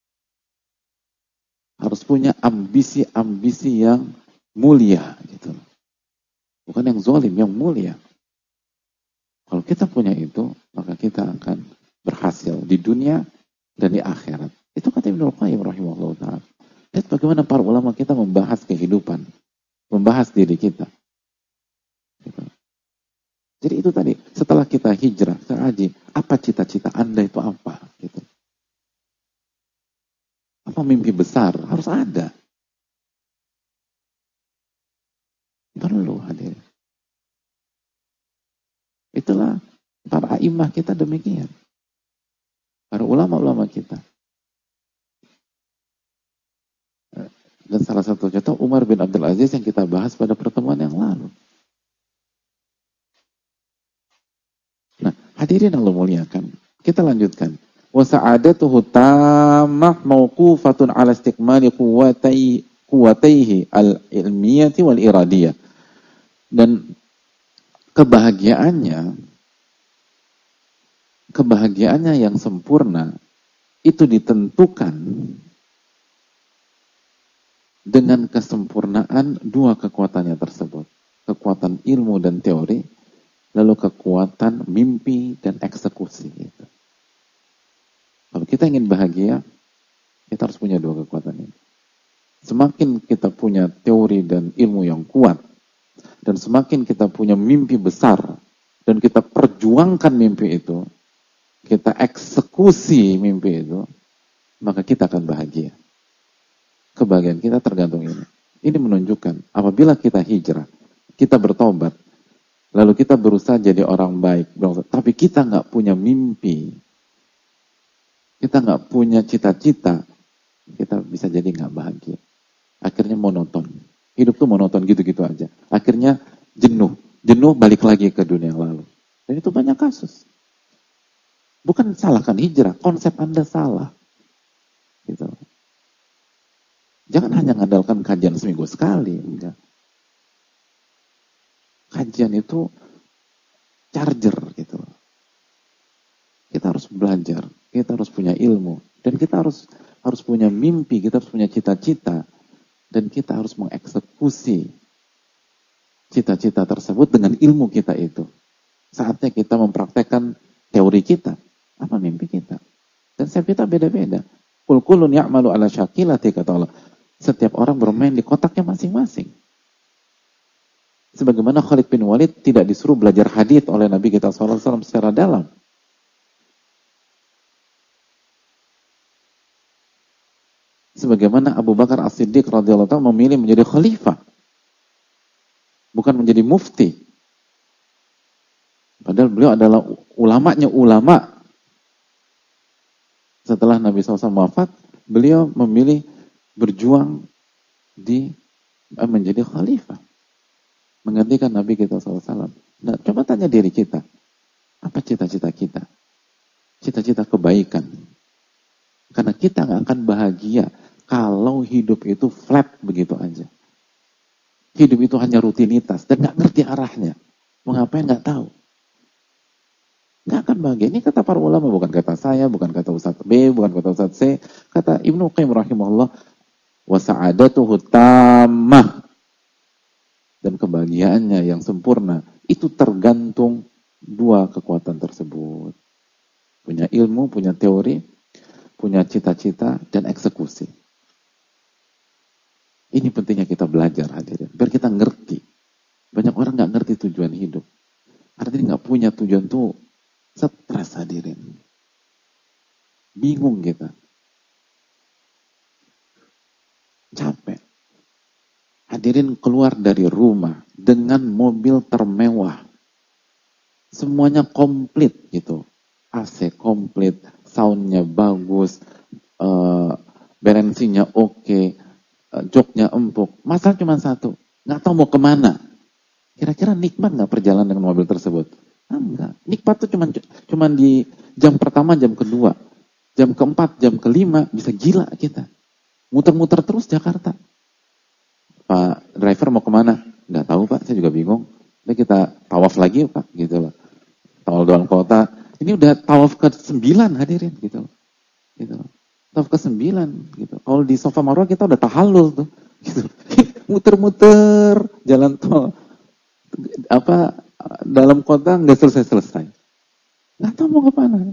Harus punya ambisi-ambisi yang mulia. Gitu. Bukan yang zalim, yang mulia. Kalau kita punya itu, maka kita akan berhasil di dunia dan di akhirat. Itu kata Ibnu Qayyim rahimahullah ta'ala. Lihat bagaimana para ulama kita membahas kehidupan, membahas diri kita. Gitu. Jadi itu tadi, setelah kita hijrah, kita haji, apa cita-cita Anda itu apa? Gitu. Apa mimpi besar? Harus ada. Perlu hadir. Itulah para a'imah kita demikian. Para ulama-ulama kita. Dan salah satu contoh Umar bin Abdul Aziz yang kita bahas pada pertemuan yang lalu. Hadirin Allah muliakan. Kita lanjutkan. Wa sa'adatuhu tammah mauqufatun ala istikmali quwwataihi al-ilmiyati wal iradiyah. Dan kebahagiaannya yang sempurna itu ditentukan dengan kesempurnaan dua kekuatannya tersebut. Kekuatan ilmu dan teori, lalu kekuatan mimpi dan eksekusi. Gitu. Kalau kita ingin bahagia, kita harus punya dua kekuatan ini. Semakin kita punya teori dan ilmu yang kuat, dan semakin kita punya mimpi besar, dan kita perjuangkan mimpi itu, kita eksekusi mimpi itu, maka kita akan bahagia. Kebahagiaan kita tergantung ini. Ini menunjukkan apabila kita hijrah, kita bertobat, lalu kita berusaha jadi orang baik, tapi kita nggak punya mimpi, kita nggak punya cita-cita, kita bisa jadi nggak bahagia. Akhirnya monoton. Hidup tuh monoton gitu-gitu aja. Akhirnya jenuh balik lagi ke dunia yang lalu. Dan itu banyak kasus. Bukan salahkan hijrah, konsep Anda salah. Gitu. Jangan hanya mengandalkan kajian seminggu sekali. Enggak. Kajian itu charger gitu. Kita harus belajar, kita harus punya ilmu, dan kita harus punya mimpi, kita harus punya cita-cita, dan kita harus mengeksekusi cita-cita tersebut dengan ilmu kita itu. Saatnya kita mempraktekkan teori kita, apa mimpi kita. Dan setiap kita beda-beda. Qul kullun ya'malu ala syakilati, kata Allah. Setiap orang bermain di kotaknya masing-masing. Sebagaimana Khalid bin Walid tidak disuruh belajar hadits oleh Nabi kita SAW secara dalam. Sebagaimana Abu Bakar As-Siddiq radhiyallahu ta'ala memilih menjadi khalifah, bukan menjadi mufti. Padahal beliau adalah ulamanya ulama. Setelah Nabi SAW wafat, beliau memilih berjuang menjadi khalifah, menggantikan Nabi kita SAW. Nah, coba tanya diri kita, apa cita-cita kita? Cita-cita kebaikan. Karena kita nggak akan bahagia kalau hidup itu flat begitu aja. Hidup itu hanya rutinitas dan nggak ngerti arahnya. Mau ngapain nggak tahu. Nggak akan bahagia. Ini kata para ulama, bukan kata saya, bukan kata Ustadz B, bukan kata Ustadz C. Kata Ibnu Qayyim rahimahullah, wa sa'adatuhu tammah. Dan kebahagiaannya yang sempurna itu tergantung dua kekuatan tersebut. Punya ilmu, punya teori, punya cita-cita, dan eksekusi. Ini pentingnya kita belajar, hadirin. Biar kita ngerti. Banyak orang nggak ngerti tujuan hidup. Artinya nggak punya tujuan tuh stres, hadirin. Bingung kita. Capek. Hadirin keluar dari rumah dengan mobil termewah. Semuanya komplit gitu. AC komplit, soundnya bagus, bensinnya oke, joknya empuk. Masalah cuma satu, nggak tahu mau kemana. Kira-kira nikmat nggak perjalanan dengan mobil tersebut? Enggak. Nikmat tuh cuma di jam pertama, jam kedua, jam keempat, jam kelima bisa gila kita. Muter-muter terus Jakarta. Pak driver mau kemana? Nggak tahu Pak, saya juga bingung. Jadi kita tawaf lagi Pak, gitu loh. Tawaf dalam kota. Ini udah tawaf ke-9 hadirin, gitu loh. Gitu loh. Tawaf ke-9 gitu. Kalau di Safa Marwah kita udah tahallul tuh. Gitu. Muter-muter jalan tol. Dalam kota nggak selesai-selesai. Nggak tahu mau kemana.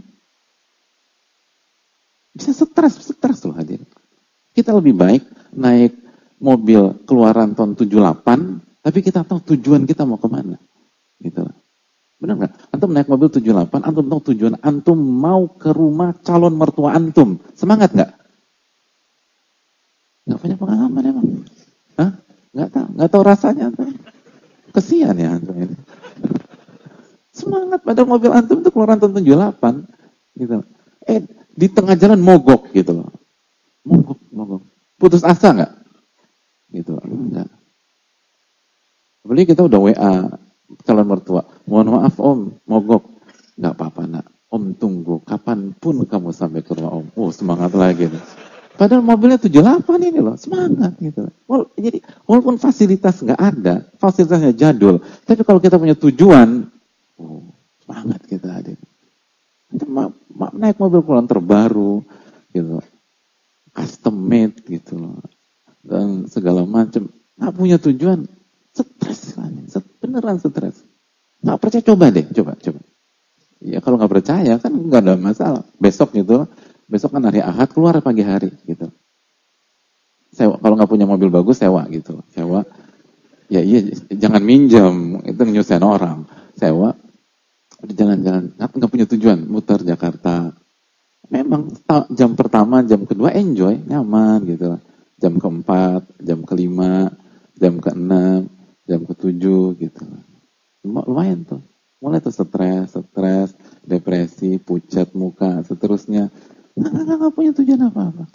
Bisa stres loh hadirin. Kita lebih baik naik mobil keluaran tahun 78, tapi kita tahu tujuan kita mau kemana. Gitu loh. Benar nggak? Antum naik mobil 78, antum tahu tujuan antum mau ke rumah calon mertua antum. Semangat nggak? Nggak punya pengalaman emang? Hah? Nggak tahu rasanya antum? Kesian ya antum ini. Semangat, padahal mobil antum itu keluaran tahun 78, gitu. Di tengah jalan mogok gitu loh. Mogok. Putus asa nggak? Gitu, enggak. Apalagi kita udah WA calon mertua, mohon maaf om, mogok. Nggak apa-apa nak, om tunggu, kapanpun kamu sampai ke rumah om. Oh semangat lagi nih. Padahal mobilnya 78 ini loh, semangat gitu. Jadi walaupun fasilitas nggak ada, fasilitasnya jadul, tapi kalau kita punya tujuan, oh, semangat kita hadir. Naik mobil pulang terbaru, gitu, custom made gitu loh, dan segala macam. Nggak punya tujuan, stres, beneran stres. Nggak percaya, coba deh, coba. Ya kalau nggak percaya kan nggak ada masalah. Besok gitu, besok kan hari Ahad, keluar pagi hari gitu. Sewa, kalau nggak punya mobil bagus sewa gitu, sewa. Ya iya, jangan minjem, itu nyusahin orang. Sewa, jalan-jalan, nggak punya tujuan, muter Jakarta. Memang jam pertama, jam kedua enjoy, nyaman gitu. Jam keempat, jam kelima, jam keenam, jam ketujuh gitu. Lumayan tuh. Mulai tuh stres, depresi, pucat muka, seterusnya. Nggak punya tujuan apa-apa.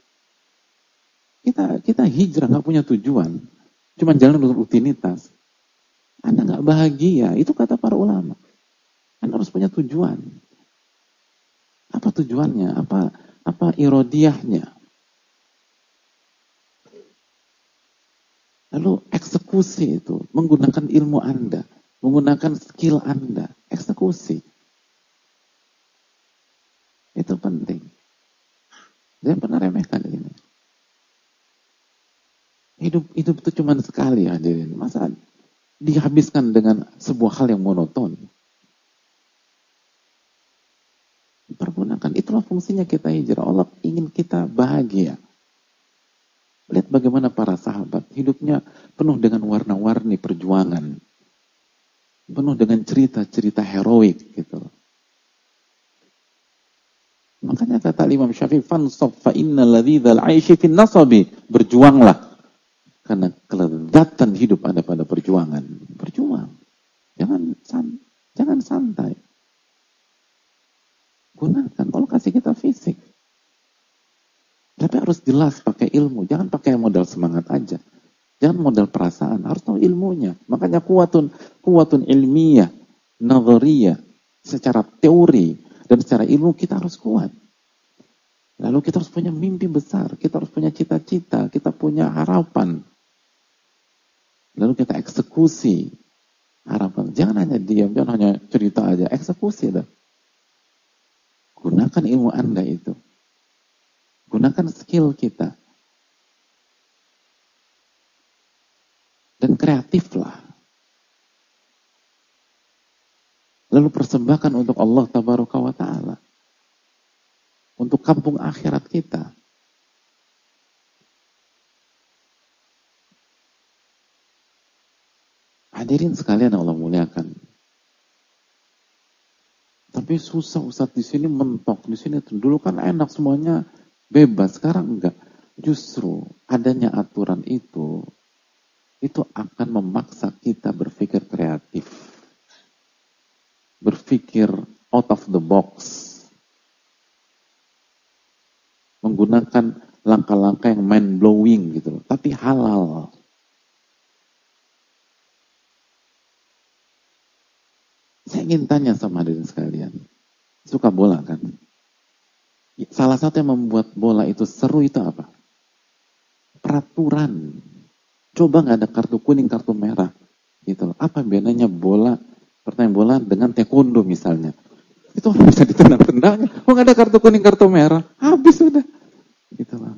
Kita hijrah nggak punya tujuan. Cuma jalan untuk rutinitas. Anda nggak bahagia. Itu kata para ulama. Anda harus punya tujuan. Apa tujuannya? Apa irodiyahnya? Lalu eksekusi itu, menggunakan ilmu Anda, menggunakan skill Anda, eksekusi. Itu penting. Jangan pernah remehkan ini. Hidup itu cuma sekali hadirin. Masa dihabiskan dengan sebuah hal yang monoton? Pergunakan. Itulah fungsinya kita hijrah. Allah ingin kita bahagia. Lihat bagaimana para sahabat hidupnya penuh dengan warna-warni perjuangan, penuh dengan cerita-cerita heroik gitu. Makanya kata Imam Syafi'i, fansab fa innal ladzal 'aishi fin nasabi, berjuanglah karena kelezatan hidup ada pada perjuangan. Berjuang. Jangan santai. Gunakan. Allah kasih kita fisik. Tapi harus jelas pakai ilmu. Jangan pakai modal semangat aja. Jangan modal perasaan. Harus tahu ilmunya. Makanya kuwatun ilmiah, nadhariyah. Secara teori dan secara ilmu kita harus kuat. Lalu kita harus punya mimpi besar. Kita harus punya cita-cita. Kita punya harapan. Lalu kita eksekusi harapan. Jangan hanya diam. Jangan hanya cerita aja. Eksekusi dah. Gunakan ilmu Anda itu. Gunakan skill kita. Dan kreatiflah. Lalu persembahkan untuk Allah Tabaraka wa Ta'ala. Untuk kampung akhirat kita. Hadirin sekalian Allah muliakan. Tapi susah Ustaz, di sini mentok, di sini dulu kan enak semuanya bebas, sekarang enggak. Justru adanya aturan itu akan memaksa kita berpikir kreatif. Berpikir out of the box. Menggunakan langkah-langkah yang mind blowing gitu loh, tapi halal. Saya ingin tanya sama hadirin sekalian. Suka bola kan? Salah satu yang membuat bola itu seru itu apa? Peraturan. Coba nggak ada kartu kuning, kartu merah. Gitu loh. Apa bedanya bola, pertandingan bola dengan taekwondo misalnya? Itu orang bisa ditendang-tendangnya. Oh nggak ada kartu kuning, kartu merah. Habis sudah. Gitu loh.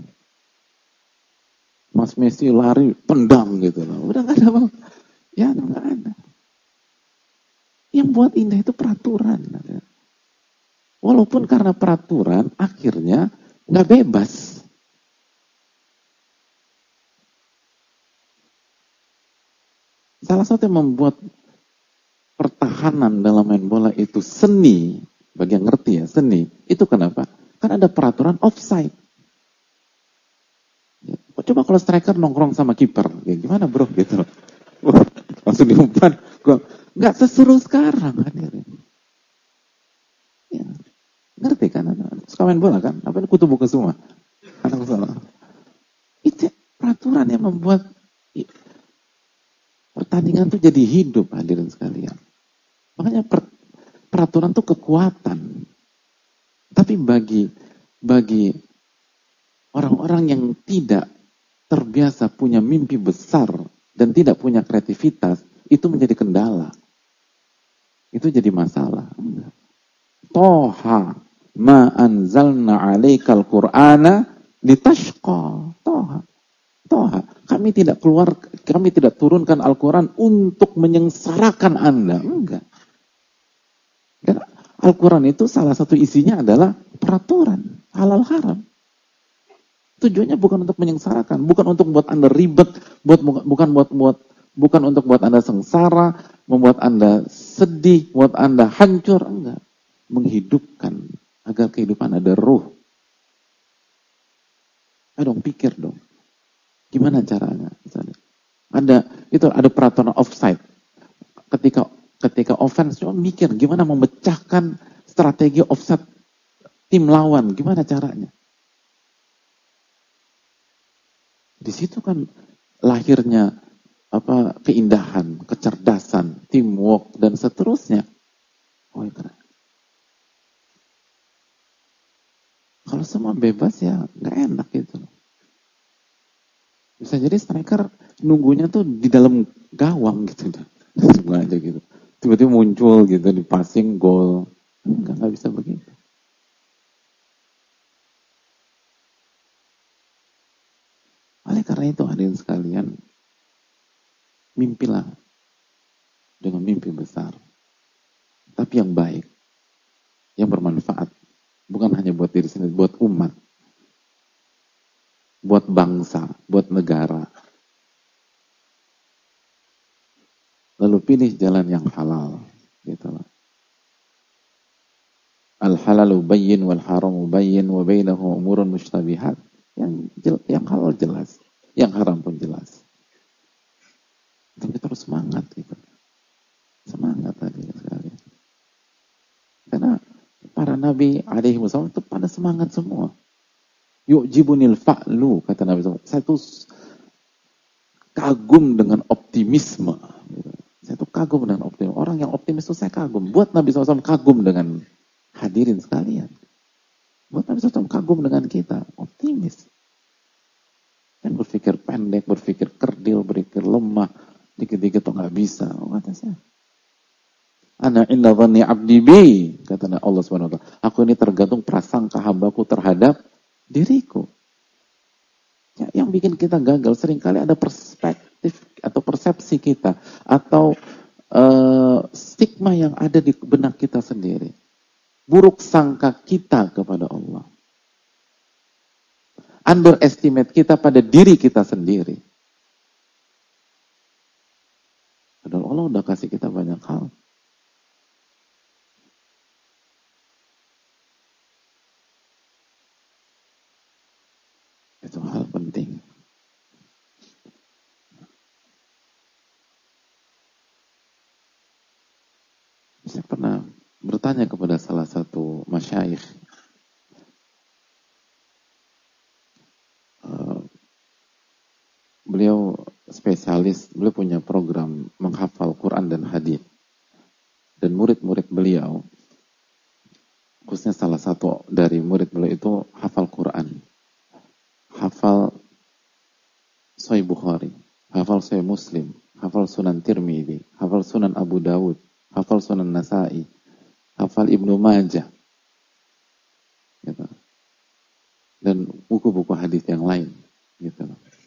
Mas Messi lari, tendang gitu loh. Udah nggak ada apa. Ya nggak ada. Yang buat indah itu peraturan. Walaupun karena peraturan, akhirnya nggak bebas. Salah satu yang membuat pertahanan dalam main bola itu seni, bagi yang ngerti ya, seni. Itu kenapa? Kan ada peraturan offside. Coba kalau striker nongkrong sama kiper, ya gimana bro? Gitu. Langsung diumpan. Nggak seseru sekarang hadirin. Ya. Ngerti kan? Suka main bola kan? Apa ini kutu buku semua? Anak salah. Itu peraturan yang membuat pertandingan itu jadi hidup hadirin sekalian. Makanya peraturan itu kekuatan. Tapi bagi orang-orang yang tidak terbiasa punya mimpi besar dan tidak punya kreativitas, itu menjadi kendala. Itu jadi masalah. Toha ma anzalna 'alaikal qur'ana litashqa. Toha. Kami tidak turunkan Al-Quran untuk menyengsarakan Anda. Enggak. Dan Al-Quran itu salah satu isinya adalah peraturan halal haram. Tujuannya bukan untuk menyengsarakan, bukan untuk buat Anda ribet, bukan untuk buat Anda sengsara, membuat Anda sedih, buat Anda hancur, enggak. Menghidupkan agar kehidupan ada ruh. Ayo dong, pikir dong. Gimana caranya? Ada peraturan offside. Ketika offense, cuma mikir gimana memecahkan strategi offside tim lawan, gimana caranya? Di situ kan lahirnya keindahan, kecerdasan, teamwork dan seterusnya. Oh, keren. Kalau semua bebas ya nggak enak gitu. Bisa jadi striker nunggunya tuh di dalam gawang gitu, sengaja gitu. Tiba-tiba muncul gitu di passing gol. Nggak bisa begitu. Oleh karena itu hadirin sekalian, mimpilah dengan mimpi besar, tapi yang baik, yang bermanfaat, bukan hanya buat diri sendiri, buat umat, buat bangsa, buat negara. Lalu pilih jalan yang halal, gitu loh. Al-halalu bayyin wal haramu bayyin wa bainahu umurun mushtabihat. Yang halal jelas, yang haram pun jelas. Tapi terus semangat gitu. Semangat tadi sekali. Karena para nabi alaihi wasallam itu pada semangat semua. Yu'jibunil fa'lu, kata Nabi SAW. Saya tuh kagum dengan optimisme. Saya tuh kagum dengan optimisme. Orang yang optimis itu saya kagum. Buat Nabi SAW kagum dengan hadirin sekalian. Buat Nabi SAW kagum dengan kita. Optimis. Dan berpikir pendek, berpikir kerdil, berpikir lemah. Dikit-dikit tuh gak bisa. Kata saya. Ana inna dhanni abdi bi, kata Allah SWT. Aku ini tergantung prasangka hambaku terhadap diriku. Ya, yang bikin kita gagal seringkali ada perspektif atau persepsi kita atau stigma yang ada di benak kita sendiri. Buruk sangka kita kepada Allah. Underestimate kita pada diri kita sendiri. Padahal Allah udah kasih kita banyak hal. Itu hal penting. Saya pernah bertanya kepada salah satu masyayikh. Beliau spesialis, beliau punya program menghafal Quran dan hadis. Dan murid-murid beliau, khususnya salah satu dari murid beliau itu hafal Quran. Hafal Sahih Bukhari, hafal Sahih Muslim, hafal Sunan Tirmidzi, hafal Sunan Abu Dawud, hafal Sunan Nasa'i, hafal Ibnu Majah, gitu. Dan buku-buku hadis yang lain, gitu.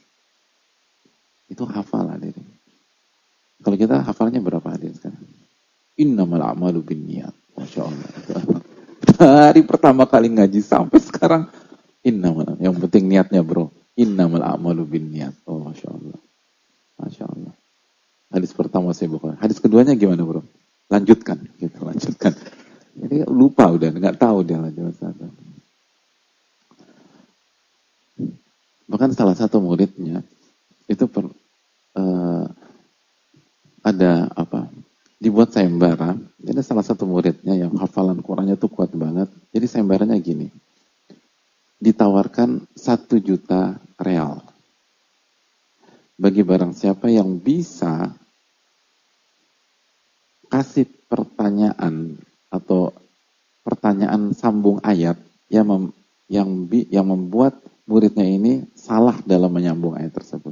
Itu hafal hadirin. Kalau kita hafalnya berapa hadirin sekarang? Innamal a'malu binniyat. Masya Allah. Dari pertama kali ngaji sampai sekarang, yang penting niatnya bro. Innamal a'malu binniyat. Oh Masya Allah. Masya Allah. Hadis pertama saya bukan. Hadis keduanya gimana bro? Lanjutkan. Gitu, lanjutkan. Jadi lupa udah, nggak tahu dia lanjutkan. Bahkan salah satu muridnya itu ada dibuat sayembara. Jadi salah satu muridnya yang hafalan Qurannya itu kuat banget. Jadi sayembaranya gini. Ditawarkan 1 juta real. Bagi barang siapa yang bisa kasih pertanyaan atau pertanyaan sambung ayat yang membuat muridnya ini salah dalam menyambung ayat tersebut.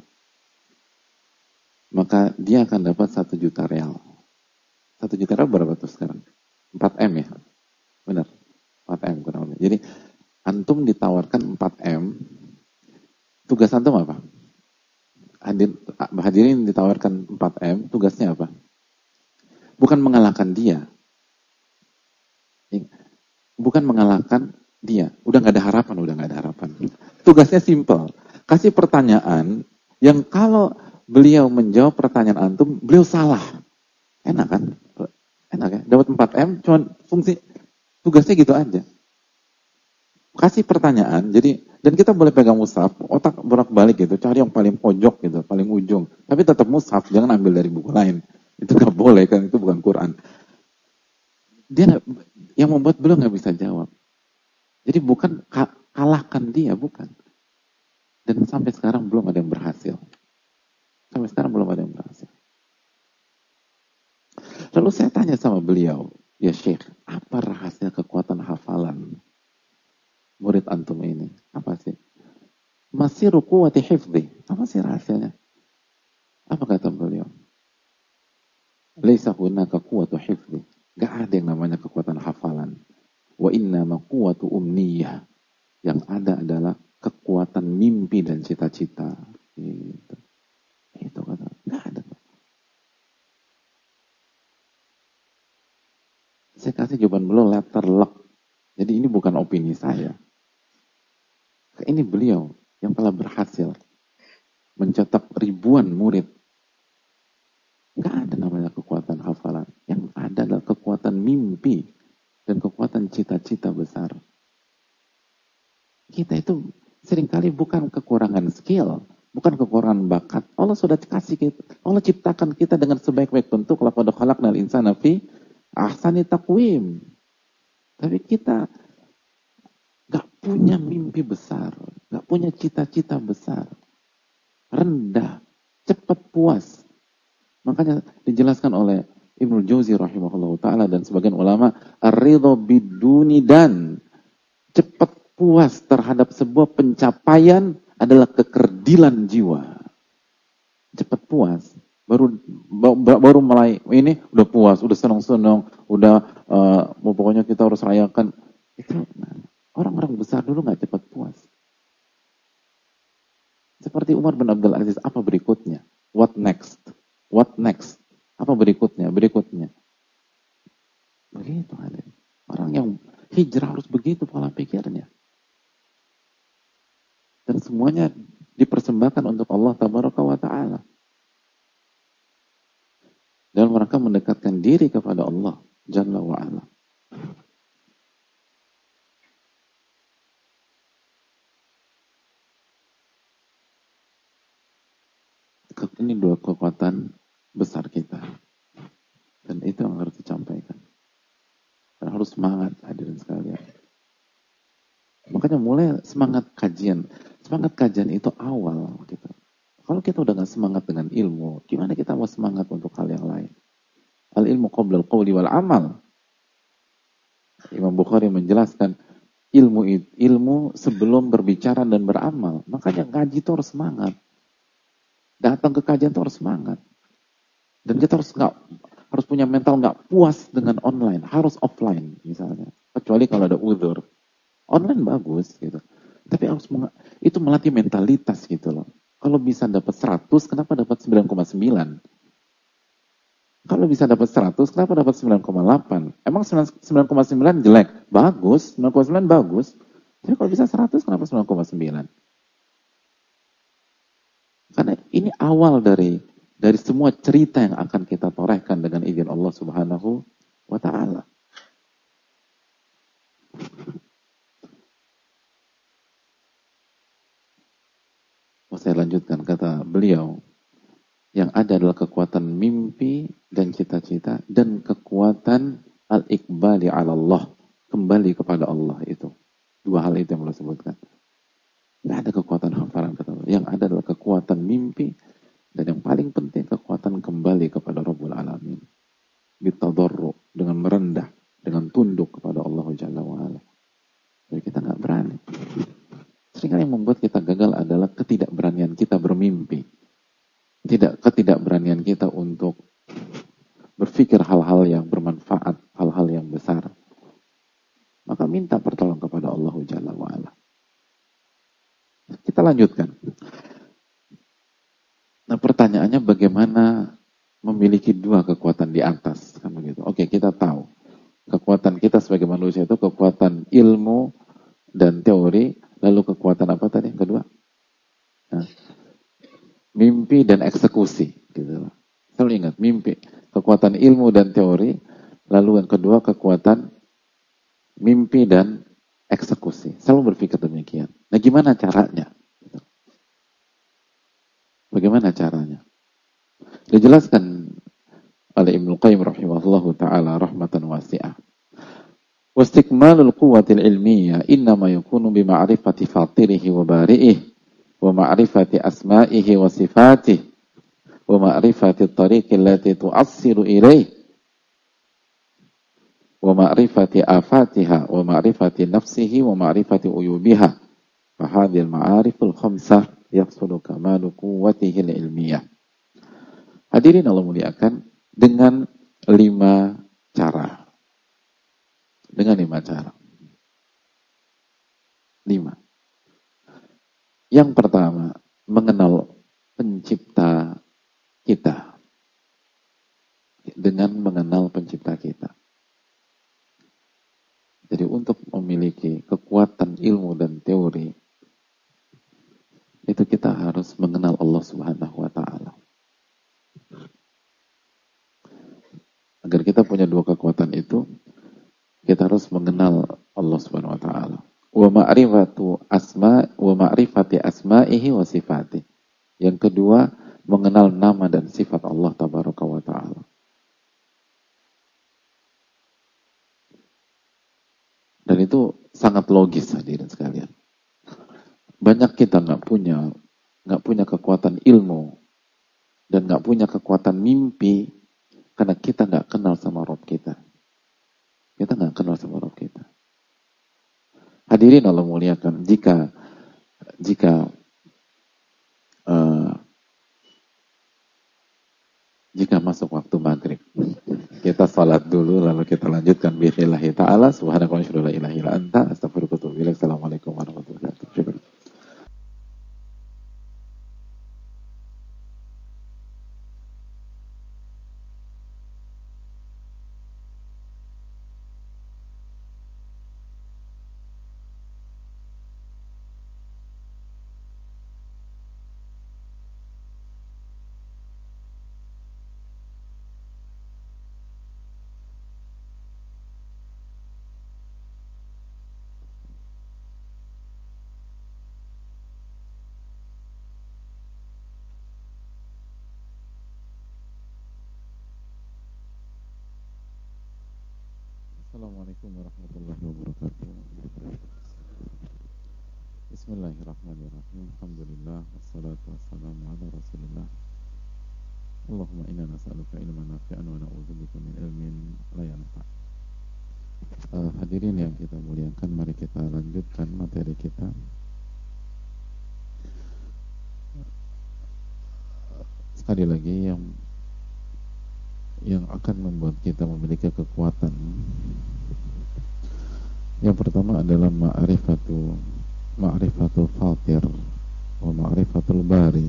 Maka dia akan dapat 1 juta real. 1 juta real berapa tuh sekarang? 4M ya? Benar, 4M kurang lebih. Jadi antum ditawarkan 4M, tugas antum apa? Hadirin ditawarkan 4M, tugasnya apa? Bukan mengalahkan dia. Bukan mengalahkan dia. Udah nggak ada harapan. Tugasnya simple. Kasih pertanyaan yang kalau beliau menjawab pertanyaan antum, beliau salah. Enak kan? Enak ya? Dapat 4M, cuman fungsi tugasnya gitu aja. Kasih pertanyaan, dan kita boleh pegang mushaf, otak bolak-balik gitu, cari yang paling pojok gitu, paling ujung. Tapi tetap mushaf, jangan ambil dari buku lain. Itu nggak boleh kan, itu bukan Quran. Yang membuat beliau nggak bisa jawab. Jadi bukan kalahkan dia, bukan. Dan sampai sekarang belum ada yang berhasil. Lalu saya tanya sama beliau, ya Syekh, apa rahasia kekuatan hafalan murid antum ini? Apa sih? Masiru quwwati hifdhi. Apa sih rahasianya? Apa kata beliau? Laisa hunaka quwwatu hifdhi. Gak ada yang namanya kekuatan hafalan. Wa innama quwwatu umniyah. Yang ada adalah kekuatan mimpi dan cita-cita. Itu kata. Gak ada. Saya kasih jawaban beliau letter luck. Jadi ini bukan opini saya. Ini beliau yang telah berhasil mencetak ribuan murid. Gak ada namanya kekuatan hafalan. Yang ada adalah kekuatan mimpi dan kekuatan cita-cita besar. Kita itu seringkali bukan kekurangan skill, bukan kekurangan bakat. Allah sudah kasih kita, Allah ciptakan kita dengan sebaik-baik bentuk. Laqad khalaqnal insana fi ahsani taqwim. Tapi kita gak punya mimpi besar, gak punya cita-cita besar, rendah, cepat puas. Makanya dijelaskan oleh Ibnu Jauzi rahimahullah ta'ala dan sebagian ulama, ar-ridha biduni dan cepat puas terhadap sebuah pencapaian adalah kekerdilan jiwa. Cepat puas, baru mulai ini udah puas, udah senang-senang, udah pokoknya kita harus rayakan. Itu orang-orang besar dulu nggak cepat puas. Seperti Umar bin Abdul Aziz, apa berikutnya? What next? What next? Apa berikutnya? Berikutnya. Begitu ada. Orang yang hijrah harus begitu pola pikirnya. Dan semuanya dipersembahkan untuk Allah Tabaraka wa Ta'ala. Dan mereka mendekatkan diri kepada Allah Jalla wa Ala. Ini dua kekuatan besar kita. Dan itu yang harus disampaikan. Dan harus semangat hadirin sekalian. Makanya mulai semangat kajian. Semangat kajian itu awal gitu. Kalau kita udah gak semangat dengan ilmu, gimana kita mau semangat untuk hal yang lain? Al-ilmu qabla al-qawli wal amal. Imam Bukhari menjelaskan ilmu sebelum berbicara dan beramal. Makanya ngaji itu harus semangat. Datang ke kajian itu harus semangat. Dan kita harus punya mental gak puas dengan online. Harus offline misalnya. Kecuali kalau ada uzur. Online bagus gitu. Tapi harus itu melatih mentalitas gitu loh. Kalau bisa dapat 100, kenapa dapat 9,9? Kalau bisa dapat 100, kenapa dapat 9,8? Emang 9,9 jelek? Bagus, 9,9 bagus. Tapi kalau bisa 100, kenapa 9,9? Karena ini awal dari semua cerita yang akan kita torehkan dengan izin Allah Subhanahu wa Ta'ala. Saya lanjutkan kata beliau, yang ada adalah kekuatan mimpi dan cita-cita dan kekuatan al-iqbali ala Allah, kembali kepada Allah itu. Dua hal itu yang beliau sebutkan. Tidak ada kekuatan hafalan kata beliau. Yang ada adalah kekuatan mimpi dan yang paling penting kekuatan kembali kepada Rabbul Alamin. Bitadarru, dengan merendah, dengan yang membuat kita gagal adalah ketidakberanian kita bermimpi. Ketidakberanian kita untuk berpikir hal-hal yang bermanfaat, hal-hal yang besar. Maka minta pertolongan kepada Allah Jalla wa'ala. Kita lanjutkan. Nah, pertanyaannya bagaimana memiliki dua kekuatan di atas, kan begitu. Oke, kita tahu kekuatan kita sebagai manusia itu kekuatan ilmu dan teori, lalu kekuatan apa tadi yang kedua? Nah, mimpi dan eksekusi, gitu. Selalu ingat, mimpi, kekuatan ilmu dan teori, lalu yang kedua kekuatan mimpi dan eksekusi. Selalu berpikir demikian. Nah, gimana caranya? Bagaimana caranya? Dijelaskan oleh Ibnu Qayyim rahimahullahu ta'ala rahmatan wasi'ah. Wastikmalul quwwatil ilmiyah innama yakunu bima'rifati fatirihi wa bari'ih wa ma'rifati asma'ihi wa sifatih wa ma'rifati tariqi allati tu'assiru ilaih wa ma'rifati afatiha wa ma'rifati nafsihi wa ma'rifati uyubiha fa hadhil ma'ariful khamsah yahsulu kamalu quwwatihi ilmiyah. Hadirin Allah muliakan, dengan 5 cara. Dengan 5 cara. 5. Yang pertama, mengenal pencipta kita. Dengan mengenal pencipta kita. Jadi untuk memiliki kekuatan ilmu dan teori, itu kita harus mengenal Allah Subhanahu wa ta'ala. Agar kita punya dua kekuatan itu, kita harus mengenal Allah Subhanahu wa ta'ala. Wa ma'rifati asma'ihi wa sifati. Yang kedua, mengenal nama dan sifat Allah tabaraka wa ta'ala. Dan itu sangat logis, hadirin sekalian. Banyak kita nggak punya kekuatan ilmu dan nggak punya kekuatan mimpi karena kita nggak kenal sama Rabb kita. Kita nggak kenal sama Rabb kita. Hadirin Allah muliakan, jika masuk waktu maghrib, kita salat dulu lalu kita lanjutkan bi'idznillah ta'ala. Subhanaka wa la ilaha illa anta astaghfiruka wa atubu ilaik. Assalamualaikum warahmatullahi wabarakatuh. Assalamualaikum warahmatullahi wabarakatuh. Bismillahirrahmanirrahim. Alhamdulillah wassalatu wassalamu ala Rasulillah. Allahumma inna nas'aluka ilman nafi'an wa na'udzubika min ilmin la yanfa'. Hadirin yang kita muliakan, mari kita lanjutkan materi kita. Sekali lagi yang akan membuat kita memiliki kekuatan. Yang pertama adalah ma'rifatul fatir wa ma'rifatul bari.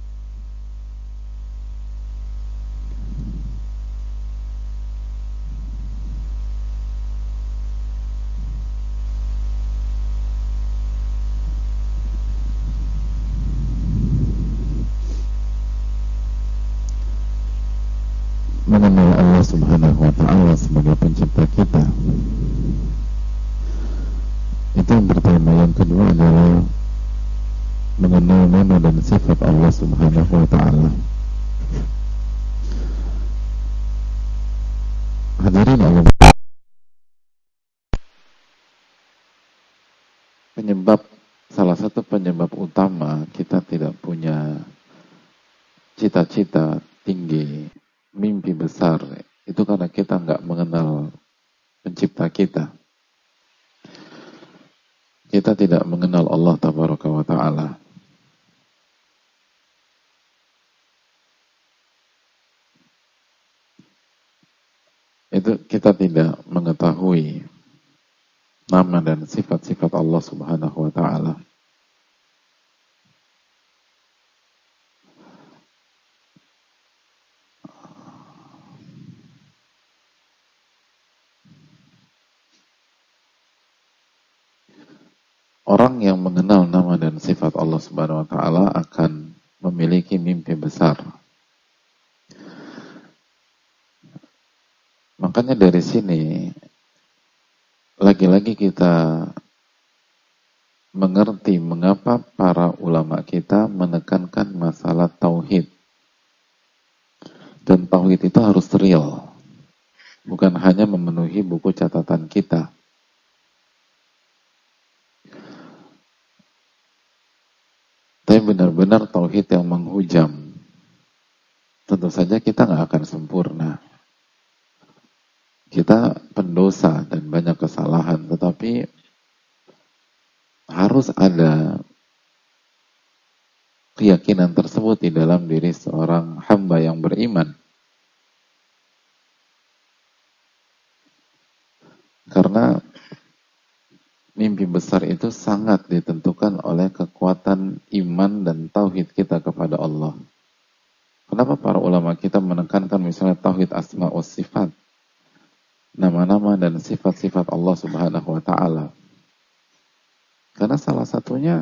Mengenal Allah Subhanahu wa ta'ala sebagai pencipta kita. Itu yang pertama. Yang kedua adalah mengenal nama dan sifat Allah Subhanahu wa ta'ala. Hadirin Allah, salah satu penyebab utama kita tidak punya cita-cita tinggi, mimpi besar, itu karena kita nggak mengenal pencipta kita. kita tidak mengenal Allah Tabaraka wa Ta'ala. Itu kita tidak mengetahui nama dan sifat-sifat Allah Subhanahu wa Ta'ala. Orang yang mengenal nama dan sifat Allah Subhanahu wa Ta'ala akan memiliki mimpi besar. Makanya dari sini lagi-lagi kita mengerti mengapa para ulama kita menekankan masalah tauhid. Dan tauhid itu harus real, bukan hanya memenuhi buku catatan kita. Tapi benar-benar tauhid yang menghujam. Tentu saja kita nggak akan sempurna. Kita pendosa dan banyak kesalahan, tetapi harus ada keyakinan tersebut di dalam diri seorang hamba yang beriman. Karena mimpi besar itu sangat ditentukan oleh kekuatan iman dan tauhid kita kepada Allah. Kenapa para ulama kita menekankan misalnya tauhid asma wa sifat, nama-nama dan sifat-sifat Allah Subhanahu wa Ta'ala? Karena salah satunya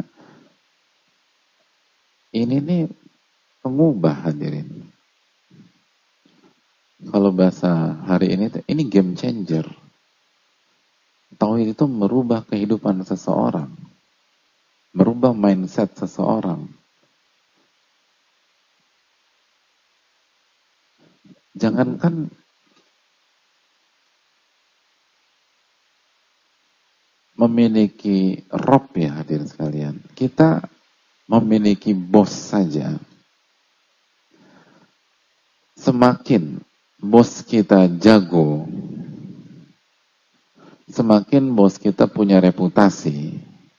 ini nih pengubah, hadirin. Kalau bahasa hari ini game changer. Tauhid itu merubah kehidupan seseorang, merubah mindset seseorang. Jangankan memiliki Rob ya hadirin sekalian, kita memiliki bos saja. Semakin bos kita jago, semakin bos kita punya reputasi,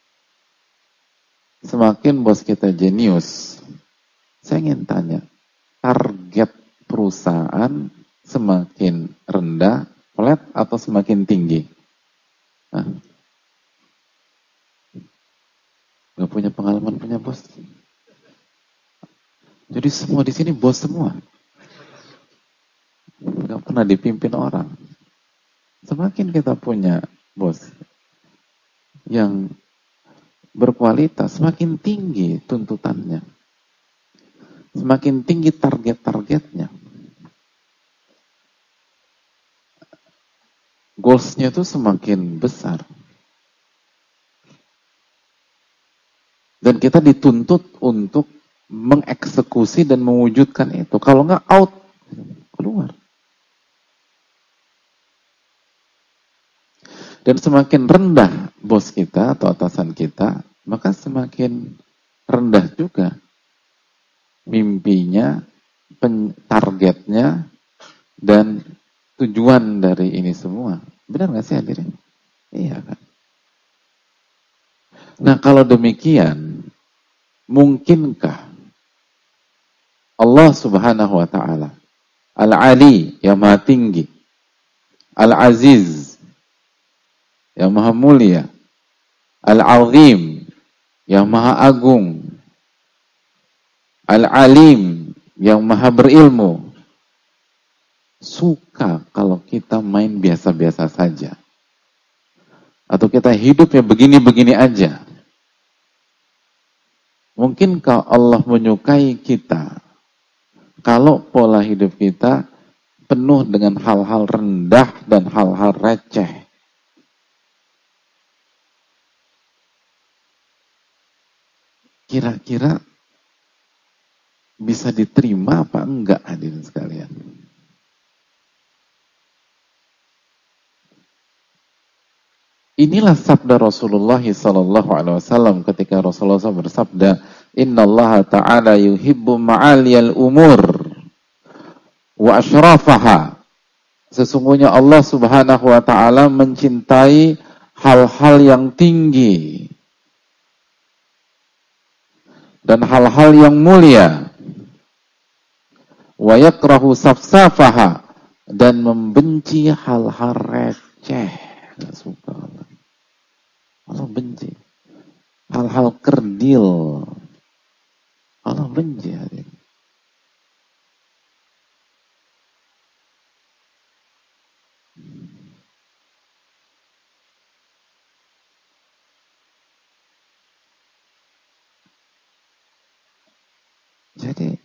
semakin bos kita jenius. Saya ingin tanya, target perusahaan semakin rendah, flat atau semakin tinggi? Gak punya pengalaman punya bos. Jadi semua di sini bos semua. Gak pernah dipimpin orang. Semakin kita punya bos yang berkualitas, semakin tinggi tuntutannya. Semakin tinggi target-targetnya. Goals-nya itu semakin besar. Dan kita dituntut untuk mengeksekusi dan mewujudkan itu. Kalau nggak out, keluar. Dan semakin rendah bos kita atau atasan kita, maka semakin rendah juga mimpinya, targetnya, dan tujuan dari ini semua. Benar nggak sih hadirin? Iya kan? Nah kalau demikian, mungkinkah Allah Subhanahu wa Ta'ala Al-Ali yang maha tinggi, Al-Aziz yang maha mulia, Al-Azim yang maha agung, Al-Alim yang maha berilmu, suka kalau kita main biasa-biasa saja, atau kita hidup ya begini-begini aja? Mungkinkah Allah menyukai kita kalau pola hidup kita penuh dengan hal-hal rendah dan hal-hal receh? Kira-kira bisa diterima apa enggak hadirin sekalian? Inilah sabda Rasulullah SAW ketika Rasulullah SAW bersabda, Innallaha ta'ala yuhibbu ma'aliyal umur wa asyrafaha. Sesungguhnya Allah Subhanahu wa Ta'ala mencintai hal-hal yang tinggi dan hal-hal yang mulia. Wa yakrahu safsafaha, dan membenci hal-hal receh. Nggak suka Allah. Allah benci. Hal-hal kerdil. Allah benci hadirin. Jadi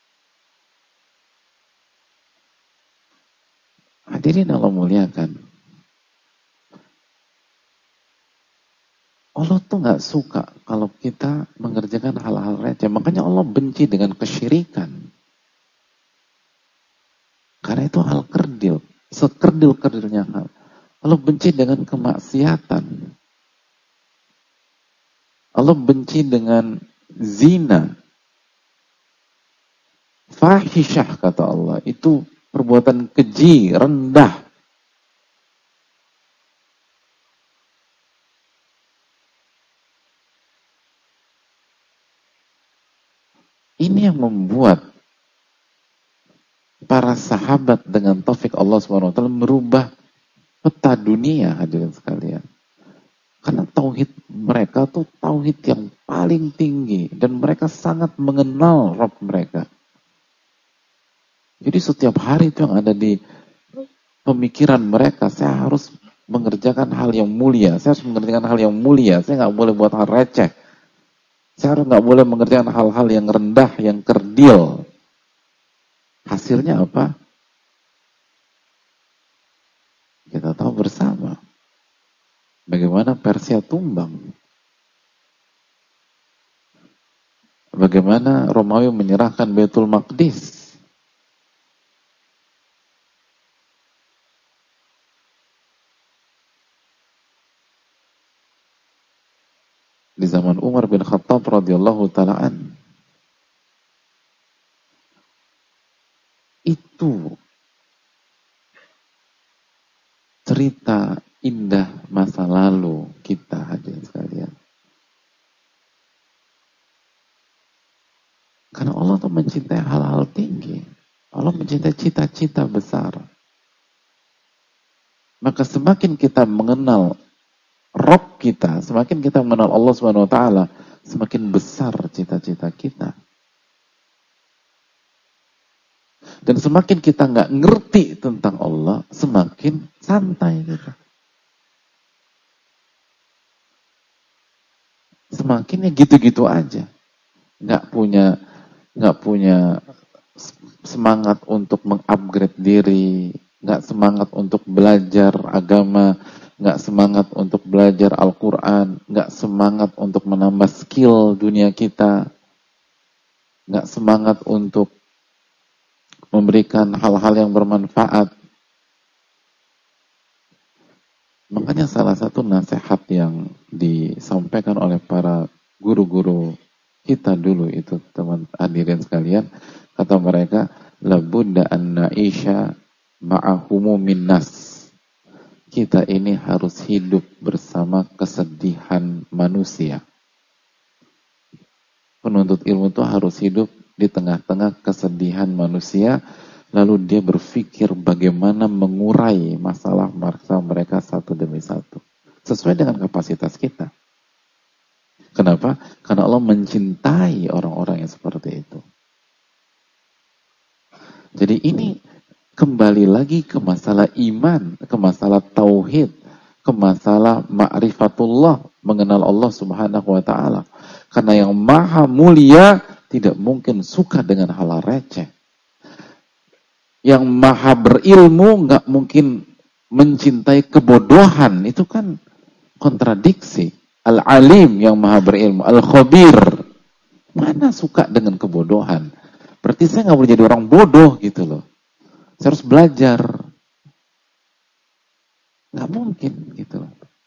hadirin Allah muliakan. Allah tuh nggak suka kalau kita mengerjakan hal-hal receh. Makanya Allah benci dengan kesyirikan. Karena itu hal kerdil. Sekerdil-kerdilnya hal. Allah benci dengan kemaksiatan. Allah benci dengan zina. Fahisyah kata Allah. Itu perbuatan keji, rendah. Ini yang membuat para sahabat dengan taufik Allah SWT merubah peta dunia, hadirin sekalian. Karena tauhid mereka tuh tauhid yang paling tinggi dan mereka sangat mengenal Rabb mereka. Jadi setiap hari itu yang ada di pemikiran mereka, saya harus mengerjakan hal yang mulia, saya harus mengerjakan hal yang mulia, saya nggak boleh buat hal receh. Saya nggak boleh mengerjakan hal-hal yang rendah, yang kerdil. Hasilnya apa? Kita tahu bersama. Bagaimana Persia tumbang. Bagaimana Romawi menyerahkan Baitul Maqdis. Di zaman Umar bin Khattab radhiyallahu ta'ala. Itu cerita indah masa lalu kita, hadirin sekalian. Karena Allah tuh mencintai hal-hal tinggi. Allah mencintai cita-cita besar. Maka semakin kita mengenal Rabb kita, semakin kita mengenal Allah Subhanahu wa taala, semakin besar cita-cita kita. Dan semakin kita nggak ngerti tentang Allah, semakin santai kita. Semakin ya gitu-gitu aja. Nggak punya semangat untuk mengupgrade diri, nggak semangat untuk belajar agama, nggak semangat untuk belajar Al-Quran, nggak semangat untuk menambah skill dunia kita, nggak semangat untuk memberikan hal-hal yang bermanfaat. Makanya salah satu nasihat yang disampaikan oleh para guru-guru kita dulu itu, teman hadirin sekalian, kata mereka, labudda an na'isha ma'ahumumin nas. Kita ini harus hidup bersama kesedihan manusia. Penuntut ilmu itu harus hidup di tengah-tengah kesedihan manusia, lalu dia berpikir bagaimana mengurai masalah mereka satu demi satu, sesuai dengan kapasitas kita. Kenapa? Karena Allah mencintai orang-orang yang seperti itu. Jadi ini kembali lagi ke masalah iman, ke masalah tauhid, ke masalah ma'rifatullah, mengenal Allah Subhanahu wa taala. Karena yang maha mulia tidak mungkin suka dengan hal receh. Yang maha berilmu nggak mungkin mencintai kebodohan. Itu kan kontradiksi. Al-alim yang maha berilmu, al-khabir, mana suka dengan kebodohan? Berarti saya nggak boleh jadi orang bodoh gitu loh. Saya harus belajar. Nggak mungkin gitu.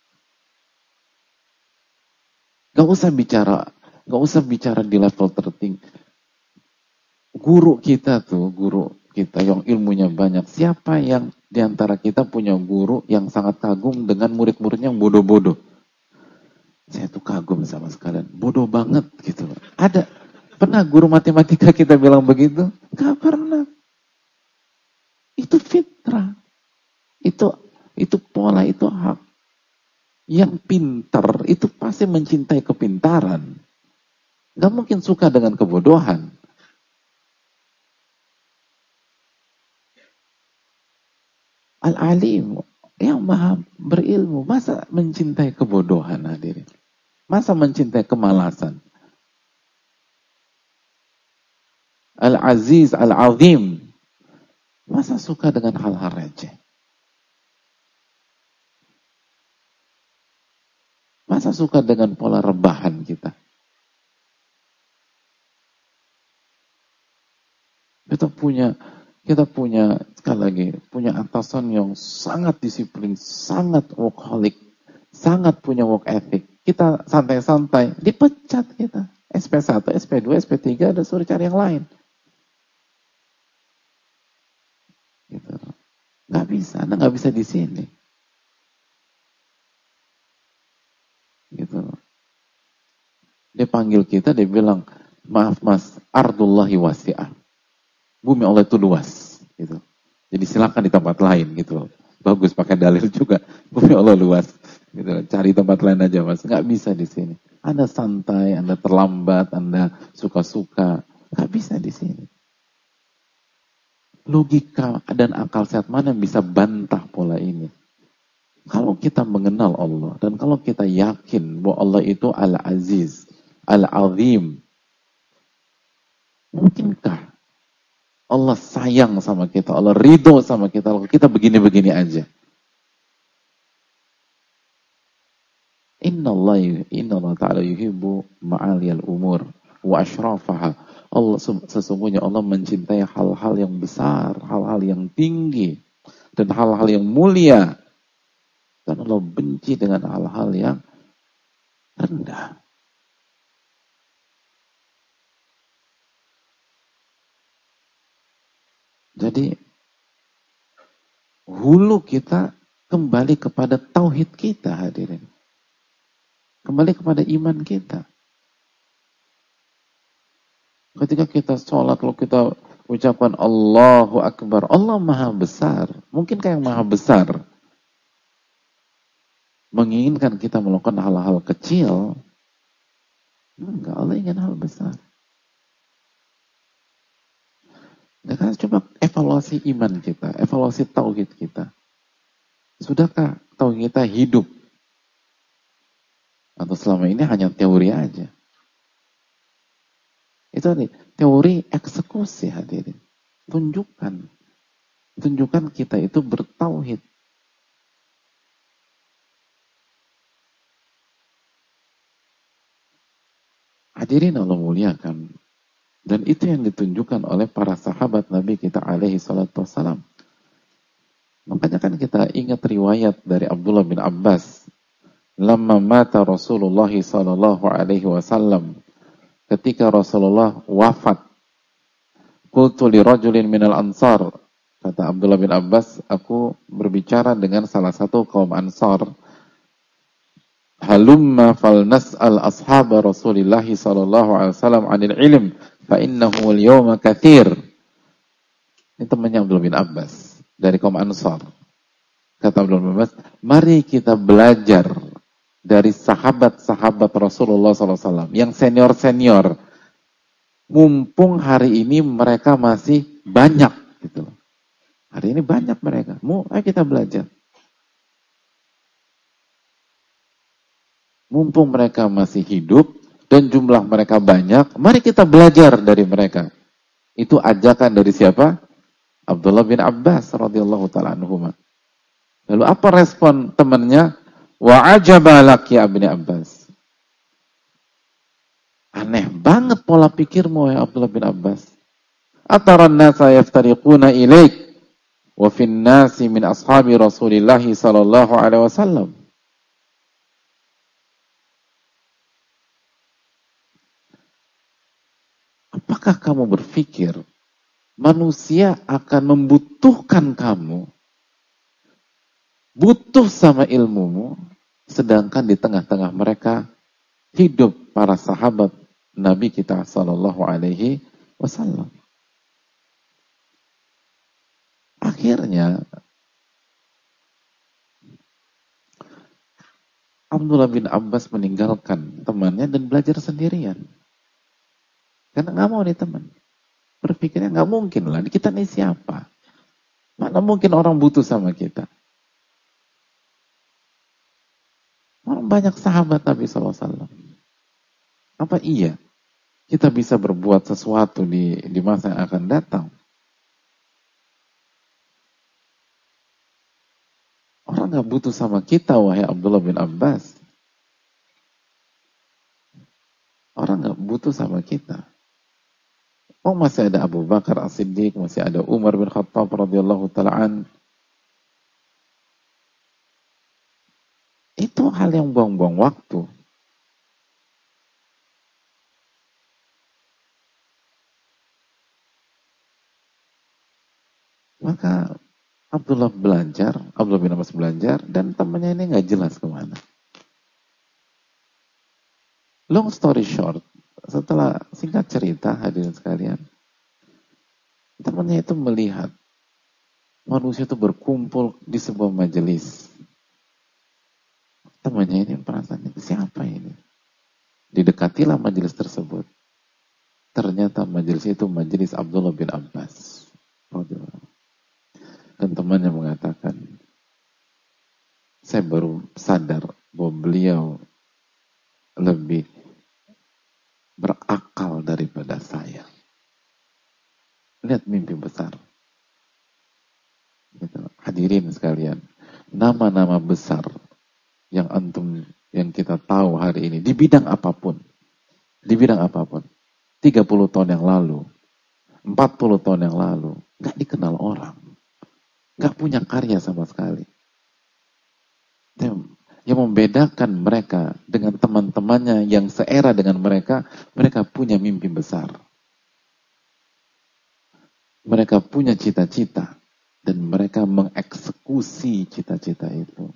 Nggak usah bicara di level tertinggi. Guru kita yang ilmunya banyak. Siapa yang diantara kita punya guru yang sangat kagum dengan murid-muridnya yang bodoh-bodoh? Saya tuh kagum sama sekalian. Bodoh banget gitu. Ada. Pernah guru matematika kita bilang begitu? Nggak pernah. Itu fitrah. Itu pola, itu hak. Yang pintar itu pasti mencintai kepintaran. Nggak mungkin suka dengan kebodohan. Al-alim, yang maha berilmu, masa mencintai kebodohan, hadirin? Masa mencintai kemalasan? Al-aziz, al-azim, masa suka dengan hal-hal receh? Masa suka dengan pola rebahan kita? Kita punya sekali lagi, punya atasan yang sangat disiplin, sangat workaholic, sangat punya work ethic. Kita santai-santai, dipecat kita. SP1, SP2, SP3, ada suruh cari yang lain. Gitu. Nggak bisa, Anda nggak bisa di sini. Gitu. Dia panggil kita, dia bilang, maaf mas, ardullahi wasi'ah. Bumi Allah itu luas, gitu. Jadi silakan di tempat lain, gitu. Bagus pakai dalil juga. Bumi Allah luas, gitu. Cari tempat lain aja mas. Nggak bisa di sini. Anda santai, Anda terlambat, Anda suka-suka, nggak bisa di sini. Logika dan akal sehat mana yang bisa bantah pola ini? Kalau kita mengenal Allah dan kalau kita yakin bahwa Allah itu Al-Aziz, Al-Azim, mungkinkah Allah sayang sama kita, Allah ridho sama kita, kalau kita begini-begini aja? Inna Allah ta'ala yuhibbu ma'aliyal umur wa ashrafaha. Allah sesungguhnya Allah mencintai hal-hal yang besar, hal-hal yang tinggi, dan hal-hal yang mulia. Dan Allah benci dengan hal-hal yang rendah. Jadi hulu kita kembali kepada tauhid kita, hadirin. Kembali kepada iman kita. Ketika kita sholat, kalau kita ucapkan Allahu Akbar, Allah Maha Besar. Mungkinkah yang Maha Besar menginginkan kita melakukan hal-hal kecil? Enggak, Allah ingin hal besar. Ya kan, coba evaluasi iman kita, evaluasi tauhid kita. Sudahkah tauhid kita hidup? Atau selama ini hanya teori aja? Itu nih, teori eksekusi, hadirin. Tunjukkan kita itu bertauhid. Hadirin Allah muliakan. Dan itu yang ditunjukkan oleh para sahabat Nabi kita alaihi salatu wassalam. Makanya kan kita ingat riwayat dari Abdullah bin Abbas. Lamma mata Rasulullah sallallahu alaihi wasallam. Ketika Rasulullah wafat. Qultu li rajulin minal ansar. Kata Abdullah bin Abbas, aku berbicara dengan salah satu kaum Ansar. Halumma fal nas'al ashab Rasulillah sallallahu alaihi wasallam 'anil ilm fa innahu al-yawma katsir. Ini temannya Abdullah bin Abbas dari kaum Ansar. Kata Abdullah bin Abbas, mari kita belajar dari sahabat-sahabat Rasulullah sallallahu alaihi wasallam yang senior-senior. Mumpung hari ini mereka masih banyak gitu. Hari ini banyak mereka. Ayo kita belajar. Mumpung mereka masih hidup dan jumlah mereka banyak, mari kita belajar dari mereka. Itu ajakan dari siapa? Abdullah bin Abbas radhiyallahu taala anhuma. Lalu apa respon temannya? Wa ajaba lak ya Ibnu Abbas. Aneh banget pola pikirmu ya Abdullah bin Abbas. Ataran nasa yaftariquna ilaik wa fin nasi min ashabi Rasulillah sallallahu alaihi wasallam. Apakah kamu berpikir manusia akan membutuhkan kamu, butuh sama ilmumu, sedangkan di tengah-tengah mereka hidup para sahabat Nabi kita sallallahu alaihi wasallam. Akhirnya Abdullah bin Abbas meninggalkan temannya dan belajar sendirian. Karena nggak mau nih teman. Berpikirnya nggak mungkin lah, kita nih siapa? Mana mungkin orang butuh sama kita? Orang banyak sahabat Nabi SAW. Apa iya kita bisa berbuat sesuatu di masa yang akan datang? Orang nggak butuh sama kita, wahai Abdullah bin Abbas. Orang nggak butuh sama kita. Oh, masih ada Abu Bakar As-Siddiq, masih ada Umar bin Khattab radhiyallahu ta'ala. Itu hal yang buang-buang waktu. Maka Abdullah bin Abbas belajar, dan temannya ini nggak jelas kemana. Long story short, setelah singkat cerita, hadirin sekalian, temannya itu melihat manusia itu berkumpul di sebuah majelis. Temannya ini perasaan, siapa ini? Didekatilah majelis tersebut. Ternyata majelis itu majelis Abdullah bin Abbas. Dan temannya mengatakan, saya baru sadar bahwa beliau lebih berakal daripada saya. Lihat mimpi besar. Gitu. Hadirin sekalian, nama-nama besar yang kita tahu hari ini di bidang apapun, 30 tahun yang lalu, 40 tahun yang lalu, nggak dikenal orang, nggak punya karya sama sekali. Yang membedakan mereka dengan teman-temannya yang seera dengan mereka punya mimpi besar. Mereka punya cita-cita dan mereka mengeksekusi cita-cita itu.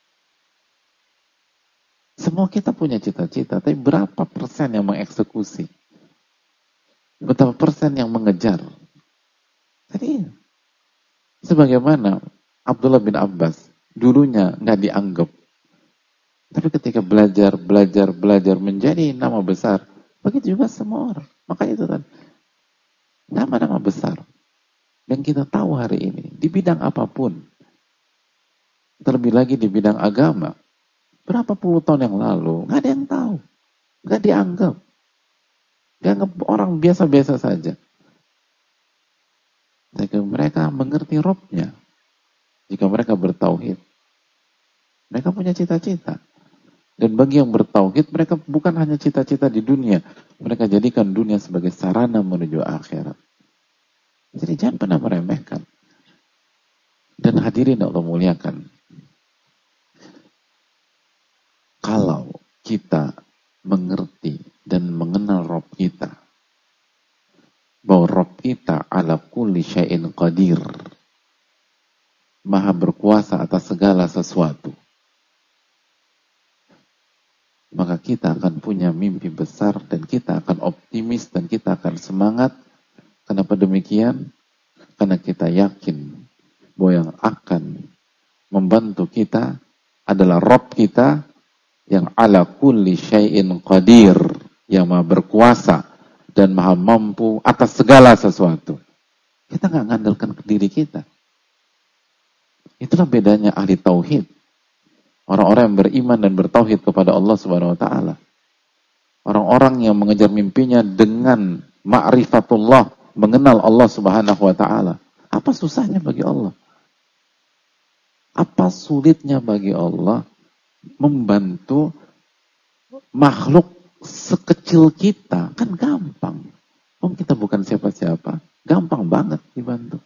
Semua kita punya cita-cita, tapi berapa persen yang mengeksekusi? Berapa persen yang mengejar? Jadi, sebagaimana Abdullah bin Abbas dulunya nggak dianggap, tapi ketika belajar menjadi nama besar, begitu juga semua orang. Makanya itu kan nama-nama besar yang kita tahu hari ini di bidang apapun, terlebih lagi di bidang agama. Berapa puluh tahun yang lalu nggak ada yang tahu, nggak dianggap orang biasa-biasa saja. Jika mereka mengerti Robnya, jika mereka bertauhid, mereka punya cita-cita. Dan bagi yang bertauhid, mereka bukan hanya cita-cita di dunia, mereka jadikan dunia sebagai sarana menuju akhirat. Jadi jangan pernah meremehkan. Dan hadirin Allah muliakan, kalau kita mengerti dan mengenal Rabb kita, bahwa Rabb kita ala kulli syai'in qadir, maha berkuasa atas segala sesuatu, maka kita akan punya mimpi besar dan kita akan optimis dan kita akan semangat. Kenapa demikian? Karena kita yakin bahwa yang akan membantu kita adalah Rabb kita yang ala kulli syai'in qadir, yang maha berkuasa dan maha mampu atas segala sesuatu. Kita nggak ngandalkan ke diri kita. Itulah bedanya ahli tauhid. Orang-orang yang beriman dan bertauhid kepada Allah Subhanahu wa taala. Orang-orang yang mengejar mimpinya dengan ma'rifatullah, mengenal Allah Subhanahu wa taala. Apa susahnya bagi Allah? Apa sulitnya bagi Allah membantu makhluk sekecil kita? Kan gampang. Kita bukan siapa-siapa, gampang banget dibantu.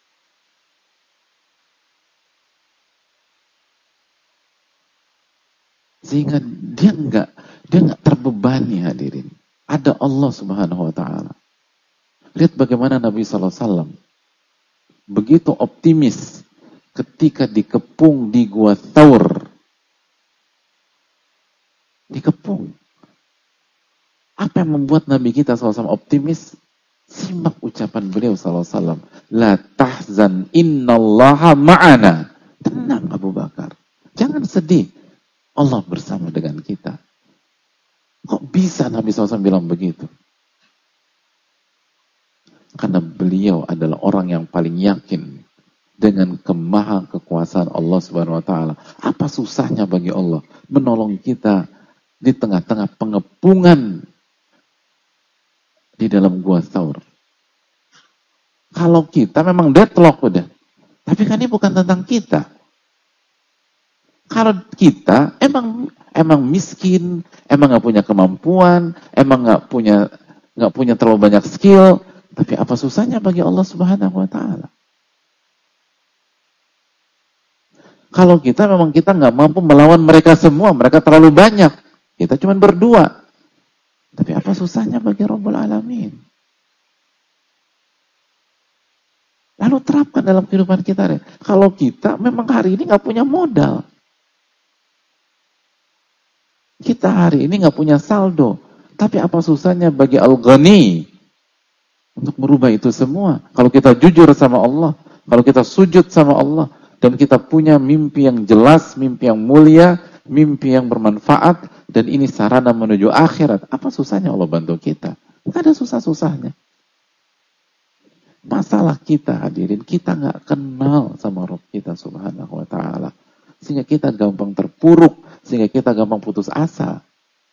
Sehingga dia nggak terbebani, hadirin. Ada Allah Subhanahu wa taala. Lihat bagaimana Nabi SAW begitu optimis ketika dikepung di Gua Thaur. Dikepung. Apa Apa yang membuat Nabi kita SAW optimis? Simak ucapan beliau SAW. La tahzan innallaha ma'ana. Tenang Abu Bakar. Jangan sedih. Allah bersama dengan kita. Kok bisa Nabi SAW bilang begitu? Karena beliau adalah orang yang paling yakin dengan kemaha kekuasaan Allah Subhanahu wa taala. Apa susahnya bagi Allah menolong kita di tengah-tengah pengepungan di dalam gua Thaur. Kalau kita memang deadlock udah. Tapi kan ini bukan tentang kita. Kalau kita emang miskin, emang nggak punya kemampuan, emang nggak punya terlalu banyak skill, tapi apa susahnya bagi Allah Subhanahu wa taala? Kalau kita memang kita nggak mampu melawan mereka semua, mereka terlalu banyak, kita cuma berdua. Tapi apa susahnya bagi Rabbul Alamin? Lalu terapkan dalam kehidupan kita. Kalau kita memang hari ini nggak punya modal, kita hari ini nggak punya saldo, tapi apa susahnya bagi Al-Ghani untuk merubah itu semua? Kalau kita jujur sama Allah, kalau kita sujud sama Allah, dan kita punya mimpi yang jelas, mimpi yang mulia, mimpi yang bermanfaat, dan ini sarana menuju akhirat, apa susahnya Allah bantu kita? Nggak ada susah-susahnya. Masalah kita hadirin, kita nggak kenal sama Rabb kita Subhanahu wa ta'ala. Sehingga kita gampang terpuruk, sehingga kita gampang putus asa.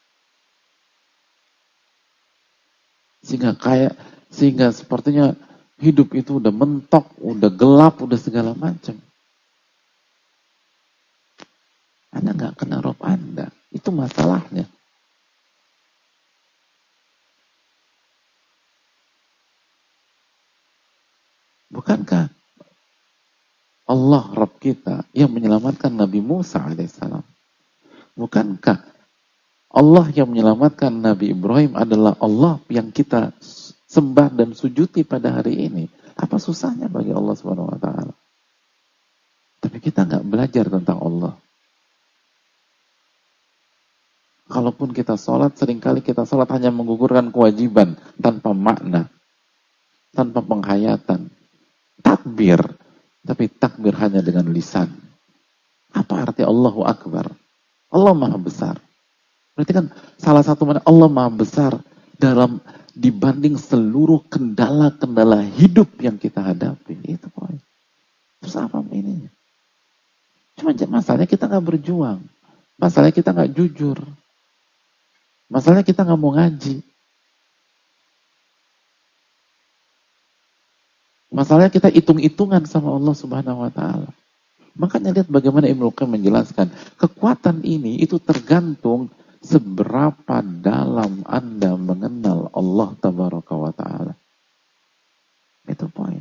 Sehingga sepertinya hidup itu udah mentok, udah gelap, udah segala macam. Anda nggak kenal Rabb Anda, itu masalahnya. Bukankah Allah Rabb kita yang menyelamatkan Nabi Musa alaihissalam? Bukankah Allah yang menyelamatkan Nabi Ibrahim adalah Allah yang kita sembah dan sujudi pada hari ini? Apa susahnya bagi Allah Subhanahu wa taala? Tapi kita nggak belajar tentang Allah. Kalaupun kita sholat, seringkali kita sholat hanya menggugurkan kewajiban tanpa makna, tanpa penghayatan. Takbir, tapi takbir hanya dengan lisan. Apa arti Allahu Akbar? Allah Maha Besar. Berarti kan salah satu mana Allah Maha Besar dalam dibanding seluruh kendala-kendala hidup yang kita hadapi. Itu poin. Terus apa ini? Cuma masalahnya kita nggak berjuang. Masalahnya kita nggak jujur. Masalahnya kita nggak mau ngaji. Masalahnya kita hitung-hitungan sama Allah Subhanahu wa taala. Makanya lihat bagaimana Ibnu Qayyim menjelaskan, kekuatan ini itu tergantung seberapa dalam Anda mengenal Allah Tabaraka wa taala. Itu poin.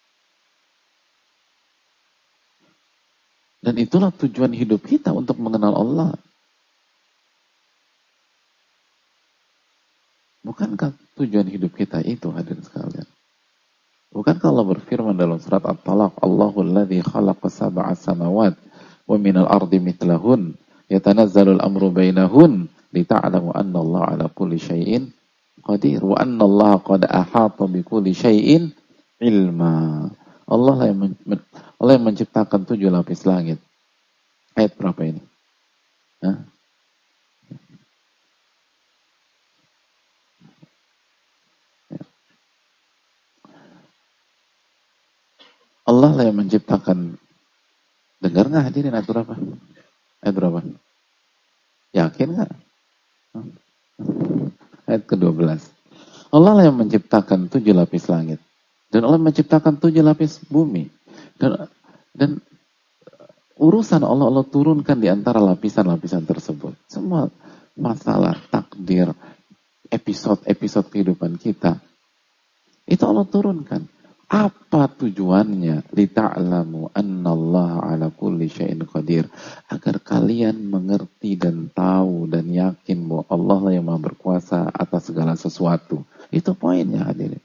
Dan itulah tujuan hidup kita, untuk mengenal Allah. Bukankah tujuan hidup kita itu, hadirin sekalian? Bukankah Allah berfirman dalam surat At-Talaq, Allahul ladzi khalaqa sab'a samawat wa minal ardi mithlahun yatanazzalul amru bainahun lita'lamu anna Allah ala kulli syai'in qadir wa anna Allah qad ahata bi kulli syai'in ilma. Allah yang menciptakan 7 lapis langit. Ayat berapa ini? Hah? Allah lah yang menciptakan. Dengar nggak hadirin ayat berapa? Ayat berapa? Yakin nggak? Ayat ke-12. Allah lah yang menciptakan 7 lapis langit. Dan Allah menciptakan 7 lapis bumi. Dan urusan Allah turunkan di antara lapisan-lapisan tersebut. Semua masalah, takdir, episode-episode kehidupan kita, itu Allah turunkan. Apa tujuannya? Lita'lamu annallaha ala kulli syai'in qadir. Agar kalian mengerti dan tahu dan yakin bahwa Allah lah yang Maha berkuasa atas segala sesuatu. Itu poinnya, hadirin.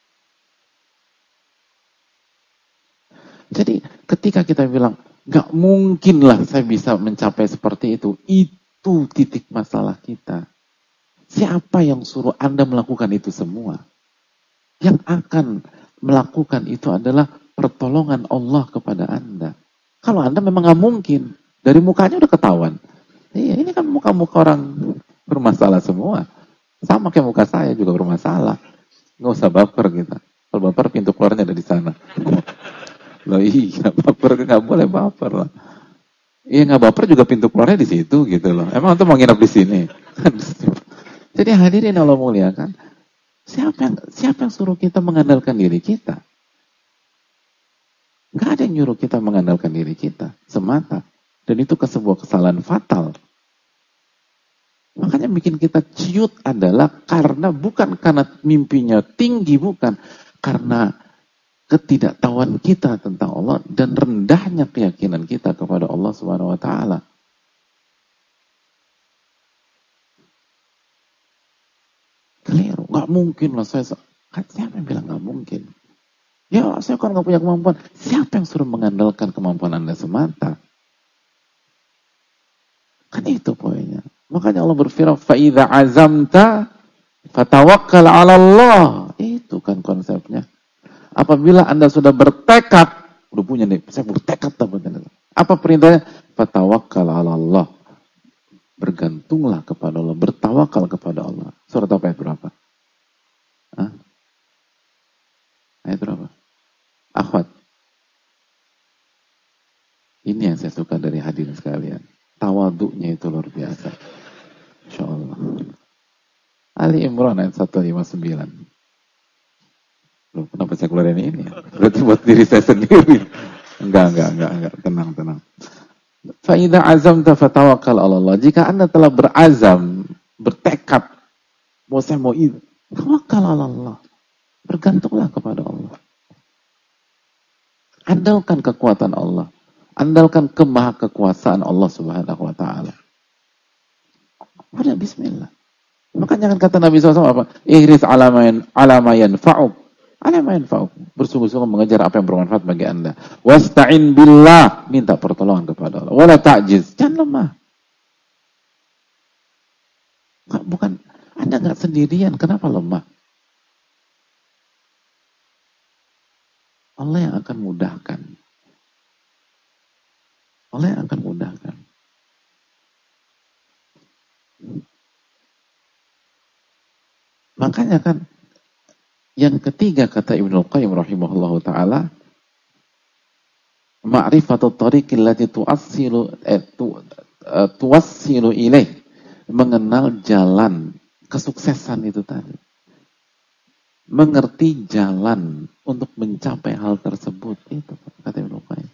Jadi ketika kita bilang, gak mungkinlah saya bisa mencapai seperti itu titik masalah kita. Siapa yang suruh Anda melakukan itu semua? Yang akan melakukan itu adalah pertolongan Allah kepada Anda. Kalau Anda memang nggak mungkin, dari mukanya udah ketahuan. Iya, ini kan muka-muka orang bermasalah semua. Sama kayak muka saya juga bermasalah. Nggak usah baper gitu. Kalau baper pintu keluarnya ada di sana. Loh iya, baper nggak boleh baper lah. Iya nggak baper juga pintu keluarnya di situ gitu loh. Emang tuh mau nginep di sini? Jadi hadirin Allah muliakan, siapa yang suruh kita mengandalkan diri kita? Nggak ada yang nyuruh kita mengandalkan diri kita semata. Dan itu sebuah kesalahan fatal. Makanya bikin kita ciut adalah bukan karena mimpinya tinggi, bukan. Karena ketidaktahuan kita tentang Allah dan rendahnya keyakinan kita kepada Allah Subhanahu wa taala. Keliru, nggak mungkin lah siapa yang bilang nggak mungkin? Ya, saya kan nggak punya kemampuan. Siapa yang suruh mengandalkan kemampuan Anda semata? Kan itu poinnya. Makanya Allah berfirman, "Fa idza azamta fatawakkal 'ala Allah." Itu kan konsepnya. Apabila Anda sudah bertekad, udah punya nih, saya bertekad apa perintahnya? Fatawakkal 'ala Allah. Bergantunglah kepada Allah, bertawakal kepada Allah. Surat apa ayat berapa? Hah? Ayat berapa? Akhwat. Ini yang saya suka dari hadirin sekalian. Tawaduknya itu luar biasa. Insyaallah. Ali Imran ayat 159. Loh, kenapa saya keluarin ini? Berarti buat diri saya sendiri. Enggak. Tenang. Fa idza azamta fatawakkal 'ala Allah. Jika Anda telah berazam, bertekad, saya mau itu, tawakkal 'ala Allah. Bergantunglah kepada Allah. Andalkan kekuatan Allah. Andalkan kemahakekuasaan Allah Subhanahu wa taala. Udah bismillah. Maka jangan kata Nabi SAW apa? Ihris ala ma yanfa'uk. Ala ma yanfa'uk. Bersungguh-sungguh mengejar apa yang bermanfaat bagi Anda. Wasta'in billah. Minta pertolongan kepada Allah. Wala ta'jiz. Jangan lemah. Bukan. Anda nggak sendirian. Kenapa lemah? Allah yang akan mudahkan. Allah yang akan mudahkan. Makanya kan yang ketiga kata Ibnu Qayyim rahimahullahu taala, ma'rifatut tariqil lati tuwassilu ilaih, mengenal jalan kesuksesan itu tadi. Mengerti jalan untuk mencapai hal tersebut, itu kata Ibnu Qayyim.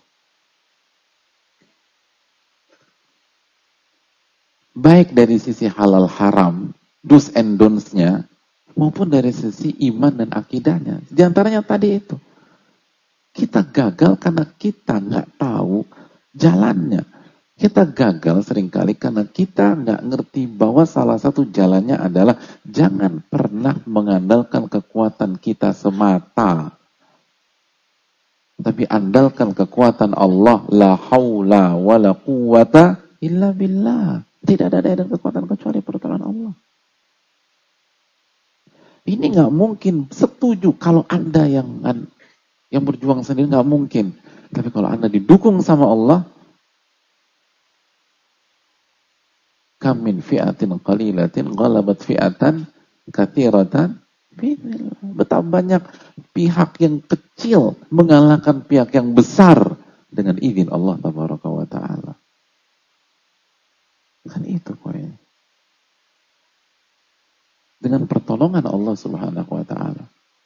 Baik dari sisi halal haram, do's and don'ts-nya, maupun dari sisi iman dan akidahnya. Di antaranya tadi itu. Kita gagal karena kita nggak tahu jalannya. Kita gagal seringkali karena kita nggak ngerti bahwa salah satu jalannya adalah jangan pernah mengandalkan kekuatan kita semata. Tapi andalkan kekuatan Allah. La haula wa la quwata illa billah. Tidak ada daya dan kekuatan kecuali pertolongan Allah. Ini nggak mungkin. Setuju kalau Anda yang berjuang sendiri nggak mungkin. Tapi kalau Anda didukung sama Allah, kam min fi'atin qalilatin ghalabat fi'atan katsiratan bi'idznillah. Betapa banyak pihak yang kecil mengalahkan pihak yang besar dengan izin Allah tabaraka wa taala. Kan itu poinnya. Dengan pertolongan Allah Subhanahu wa taala.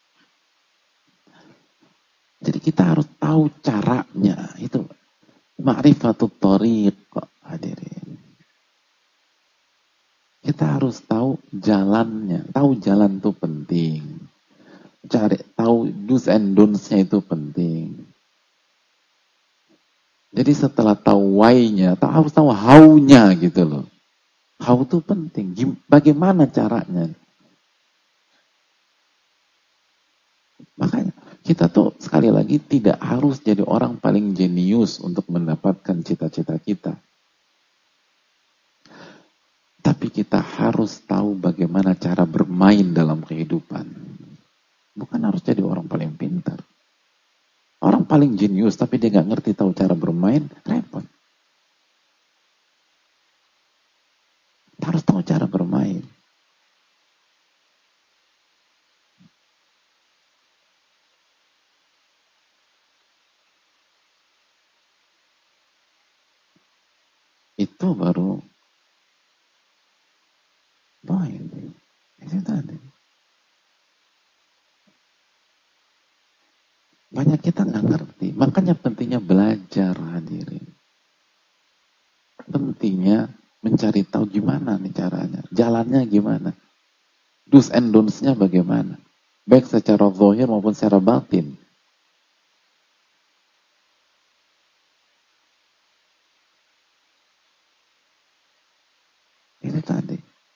Jadi kita harus tahu caranya. Itu ma'rifatut thariq, hadirin. Kita harus tahu jalannya. Tahu jalan itu penting. Tahu do's and don'ts-nya itu penting. Jadi setelah tahu why-nya, harus tahu how-nya gitu loh. How itu penting. Bagaimana caranya? Makanya kita tuh sekali lagi tidak harus jadi orang paling jenius untuk mendapatkan cita-cita kita. Tapi Tapi kita harus tahu bagaimana cara bermain dalam kehidupan. Bukan harus jadi orang paling pintar. Orang paling jenius tapi dia nggak ngerti tahu cara bermain, repot. Kita harus tahu cara bermain. Itu baru main. Itu tadi. Banyak kita nggak ngerti. Makanya pentingnya belajar, hadirin. Pentingnya mencari tahu gimana nih caranya. Jalannya gimana. Do's and don'ts-nya bagaimana. Baik secara zahir maupun secara batin. Itu tadi.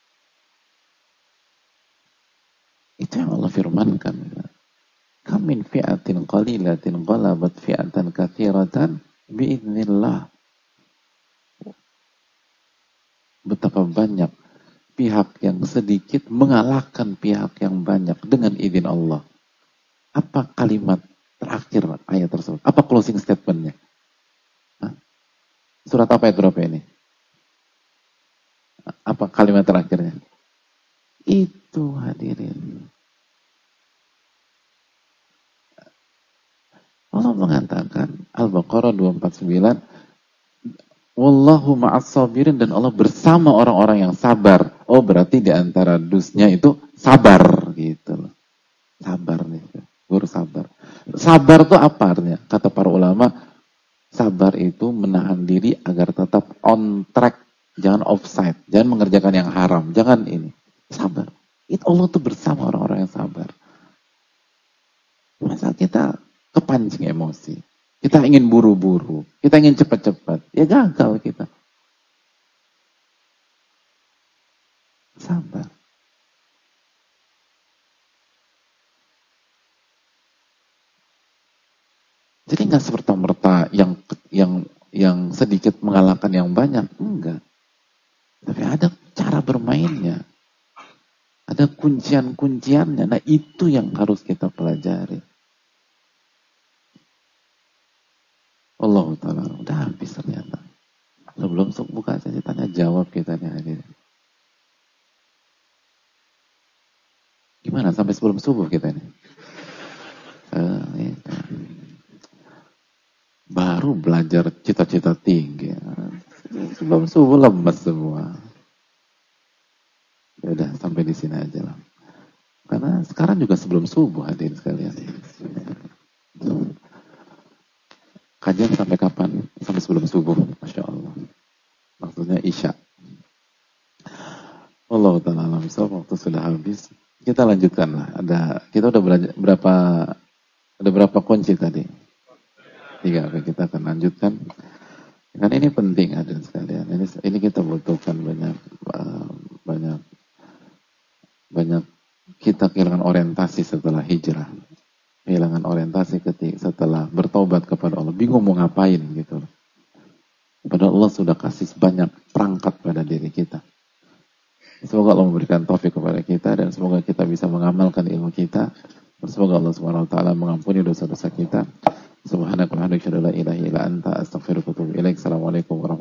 Itu yang Allah firmankan. Kam min fi'atin qalilatin ghalabat fi'atan katsiratan biidznillah. Betapa banyak pihak yang sedikit mengalahkan pihak yang banyak dengan izin Allah. Apa kalimat terakhir ayat tersebut? Apa closing statement-nya? Surat apa ayat berapa ini? Apa kalimat terakhirnya? Itu, hadirin. Allah mengatakan, Al-Baqarah 249, Wallahu ma'as sabirin, dan Allah bersama orang-orang yang sabar. Oh, berarti di antara dusnya itu sabar, gitu loh. Sabar nih, guru sabar. Sabar itu apa artinya? Kata para ulama, sabar itu menahan diri agar tetap on track, jangan offside, jangan mengerjakan yang haram, jangan ini. Sabar. Itu Allah tuh bersama orang-orang yang sabar. Masa kita kepancing emosi, kita ingin buru-buru, kita ingin cepat-cepat, ya gagal kita. Sabar. Jadi nggak serta-merta yang sedikit mengalahkan yang banyak, enggak. Tapi ada cara bermainnya, ada kuncian-kunciannya. Nah itu yang harus kita pelajari. Allah Ta'ala, udah habis ternyata. Belum buka saja, tanya jawab kita nih hadir. Gimana sampai sebelum subuh kita nih? Baru belajar cita-cita tinggi. Sebelum subuh lemes semua. Ya udah sampai di sini aja lah. Karena sekarang juga sebelum subuh hadirin sekalian. Kajian sampai kapan? Sampai sebelum subuh, Masya Allah. Maksudnya Isya. Allah Ta'ala alam, waktu sudah habis. Kita lanjutkan lah. Kita udah ada berapa kunci tadi? 3. Kita akan lanjutkan. Kan ini penting hadirin sekalian. Ini kita butuhkan banyak kita kehilangan orientasi setelah hijrah. Kehilangan orientasi setelah bertobat kepada Allah. Bingung mau ngapain gitu. Padahal Allah sudah kasih banyak perangkat pada diri kita. Semoga Allah memberikan taufik kepada kita dan semoga kita bisa mengamalkan ilmu kita. Semoga Allah Subhanahu wa taala mengampuni dosa-dosa kita. Subhanakallahumma wa bihamdika, la ilaha illa anta, astaghfiruka wa atubu ilaik. Assalamualaikum warahmatullahi wabarakatuh.